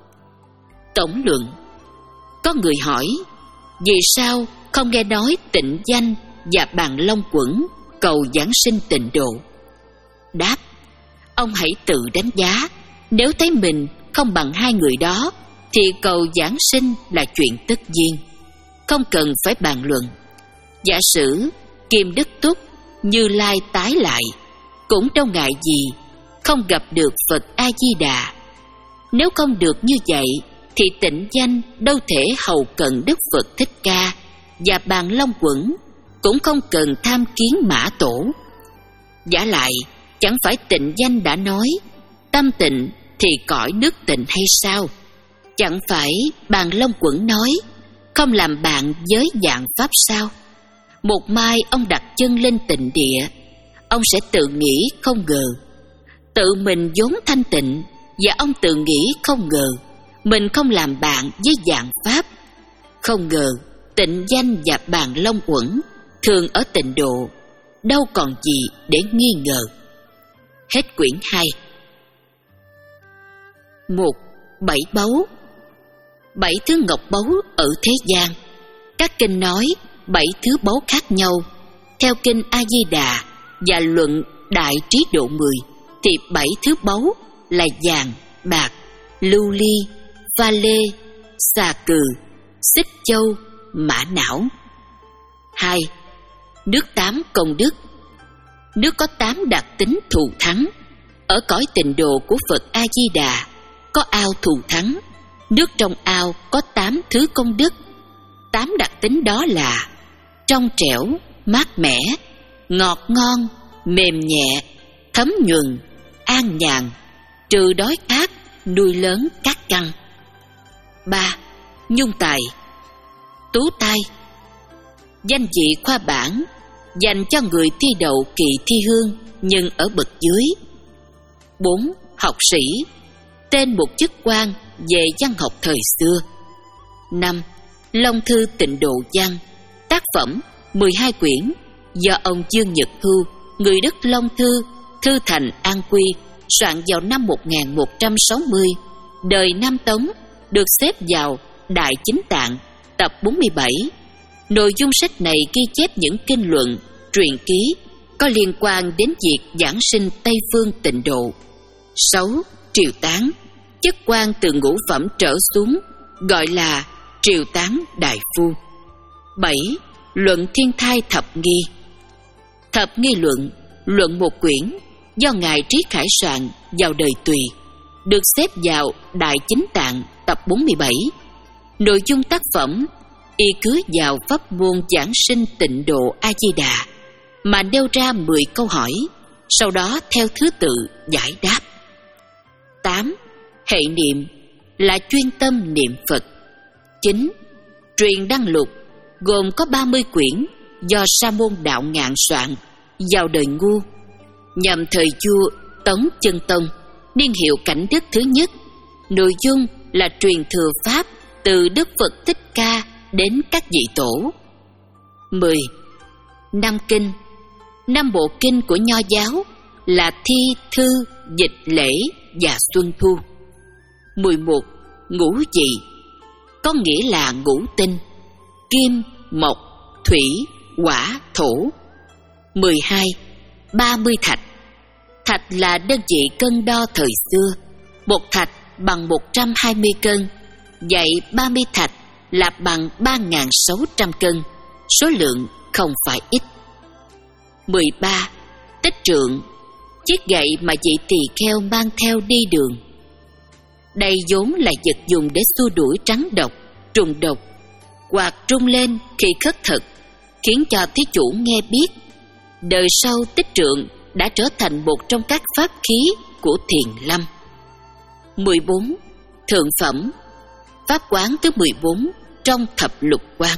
Tổng luận: có người hỏi, vì sao không nghe nói Tịnh Danh và Bàn Long Quẩn cầu giảng sinh tịnh độ? Đáp: ông hãy tự đánh giá, nếu thấy mình không bằng hai người đó thì cầu giảng sinh là chuyện tất nhiên, không cần phải bàn luận. Giả sử Kim Đức Túc, Như Lai tái lại, cũng đâu ngại gì không gặp được Phật A Di Đà. Nếu không được như vậy thì Tịnh Danh đâu thể hầu cận Đức Phật Thích Ca, và Bàn Long Quẩn cũng không cần tham kiến Mã Tổ. Giả lại, chẳng phải Tịnh Danh đã nói tâm tịnh thì cõi nước tịnh hay sao? Chẳng phải Bàn Long Quẩn nói không làm bạn với vạn pháp sao? Một mai ông đặt chân lên tịnh địa, ông sẽ tự nghĩ không ngờ tự mình vốn thanh tịnh, và ông tự nghĩ không ngờ mình không làm bạn với vạn pháp. Không ngờ Tịnh Danh và Bàn Long Quẩn thường ở tịnh độ, đâu còn gì để nghi ngờ. Hết quyển hai. Một. Bảy báu. Bảy thứ ngọc báu ở thế gian. Các kinh nói bảy thứ báu khác nhau. Theo kinh A Di Đà và luận Đại Trí Độ mười thì bảy thứ báu là vàng, bạc, lưu ly, pha lê, xà cừ, xích châu, mã não. Hai. Nước tám công đức. Nước có tám đặc tính thù thắng. Ở cõi tịnh độ của Phật A Di Đà có ao thù thắng. Nước trong ao có tám thứ công đức. Tám đặc tính đó là trong trẻo, mát mẻ, ngọt ngon, mềm nhẹ, thấm nhuần, an nhàn, trừ đói khát, nuôi lớn các căn. Ba. Nhung tài. Tú tai. Danh vị khoa bảng, dành cho người thi đậu kỳ thi hương nhưng ở bậc dưới. Bốn. Học sĩ. Tên một chức quan về văn học thời xưa. Năm. Long thư tịnh độ văn. Tác phẩm mười hai quyển, do ông Dương Nhật Hưu, người đất Long Thư, Thư Thành An Quy, soạn vào năm một nghìn một trăm sáu mươi, đời Nam Tống, được xếp vào Đại Chính Tạng, tập bốn mươi bảy. Nội dung sách này ghi chép những kinh luận, truyện ký có liên quan đến việc giảng sinh Tây Phương Tịnh Độ. Sáu. Triều Tán, chức quan từ ngũ phẩm trở xuống, gọi là Triều Tán Đại Phu. Bảy. Luận Thiên Thai Thập Nghi. Thập Nghi Luận, luận một quyển, do Ngài Trí Khải soạn vào đời Tùy, được xếp vào Đại Chính Tạng, tập bốn mươi bảy. Nội dung tác phẩm y cứ vào pháp môn giảng sinh Tịnh Độ A Di Đà mà nêu ra mười câu hỏi, sau đó theo thứ tự giải đáp. Tám. Hệ niệm, là chuyên tâm niệm Phật. Chín. Truyền Đăng Lục, gồm có ba mươi quyển, do Sa môn Đạo Ngạn soạn vào đời Ngu, nhằm thời vua Tống Chân Tông, niên hiệu Cảnh Đức thứ nhất. Nội dung là truyền thừa pháp từ Đức Phật Thích Ca đến các vị tổ. Mười. Năm kinh. Năm bộ kinh của Nho giáo là Thi, Thư, Dịch, Lễ và Xuân Thu. Mười một. Ngũ vị, có nghĩa là ngũ tinh: kim, mộc, thủy, hỏa, thổ. Mười hai. Ba mươi thạch. Thạch là đơn vị cân đo thời xưa, một thạch bằng một trăm hai mươi cân, vậy ba mươi thạch là bằng ba nghìn sáu trăm cân, số lượng không phải ít. Mười ba. Tích trượng, chiếc gậy mà vị tỳ kheo mang theo đi đường. Đây vốn là vật dùng để xua đuổi trắng độc, trùng độc, hoặc trung lên khi khất thực, khiến cho thí chủ nghe biết. Đời sau tích trượng đã trở thành một trong các pháp khí của Thiền Lâm. Mười bốn. Thượng phẩm, pháp quán thứ mười bốn trong thập lục quan.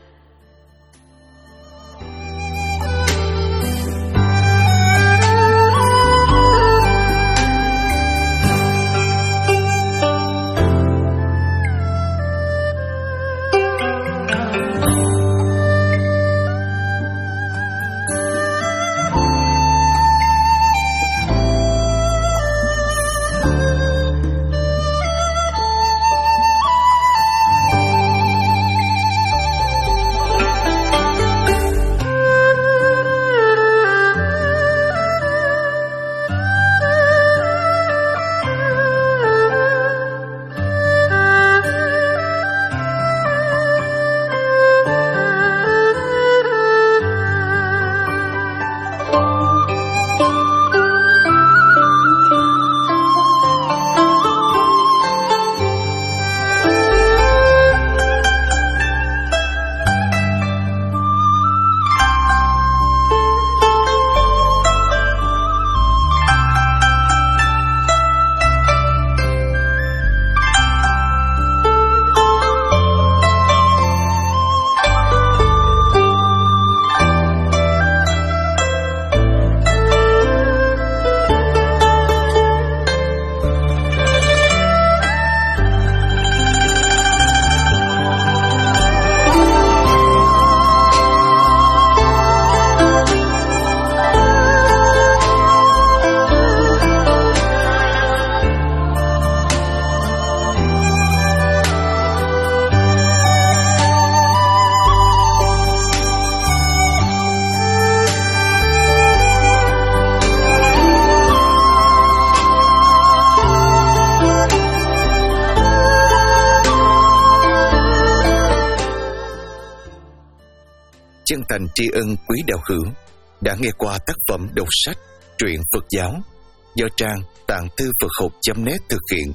Chân thành tri ân quý đạo hữu đã nghe qua tác phẩm đọc sách truyện Phật giáo do trang tạng thư Phật học chấm net thực hiện.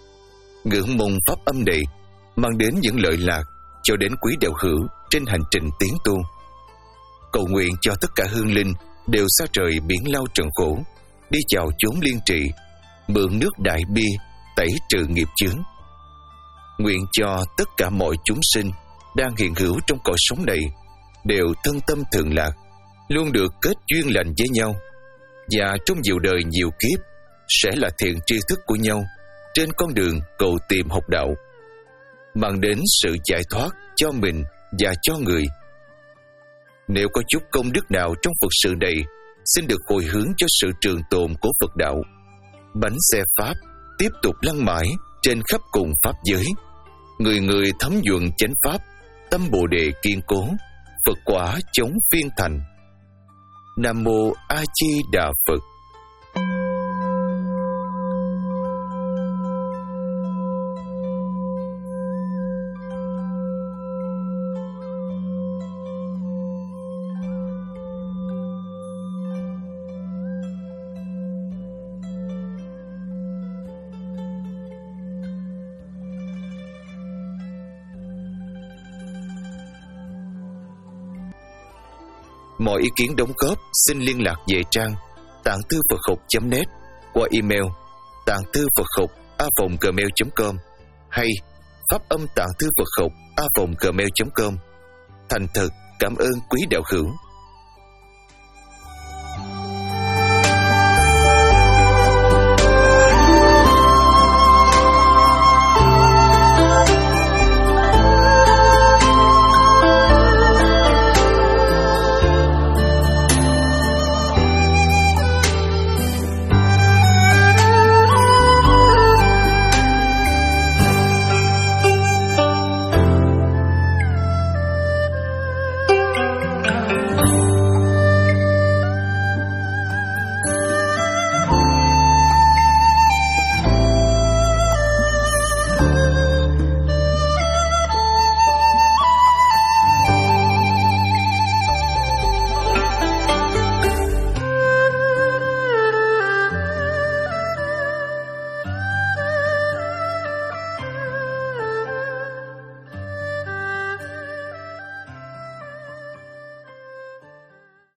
Ngưỡng mong pháp âm này mang đến những lợi lạc cho đến quý đạo hữu trên hành trình tiến tu. Cầu nguyện cho tất cả hương linh đều xa trời biển lao trần khổ, đi chào chốn liên trị, mượn nước đại bi tẩy trừ nghiệp chướng. Nguyện cho tất cả mọi chúng sinh đang hiện hữu trong cõi sống này đều thân tâm thường lạc, luôn được kết duyên lành với nhau, và trong nhiều đời nhiều kiếp sẽ là thiện tri thức của nhau trên con đường cầu tìm học đạo, mang đến sự giải thoát cho mình và cho người. Nếu có chút công đức nào trong Phật sự này, xin được hồi hướng cho sự trường tồn của Phật đạo. Bánh xe Pháp tiếp tục lăn mãi trên khắp cùng Pháp giới. Người người thấm nhuận chánh Pháp, tâm Bồ Đề kiên cố, Phật quả chống phiên thành. Nam Mô A Di Đà Phật. Mọi ý kiến đóng góp xin liên lạc về trang tạng thư Phật học chấm net qua email tạng thư Phật học a vòng gmail chấm com hay pháp âm tạng thư Phật học a vòng gmail chấm com. Thành thật cảm ơn quý đạo hữu.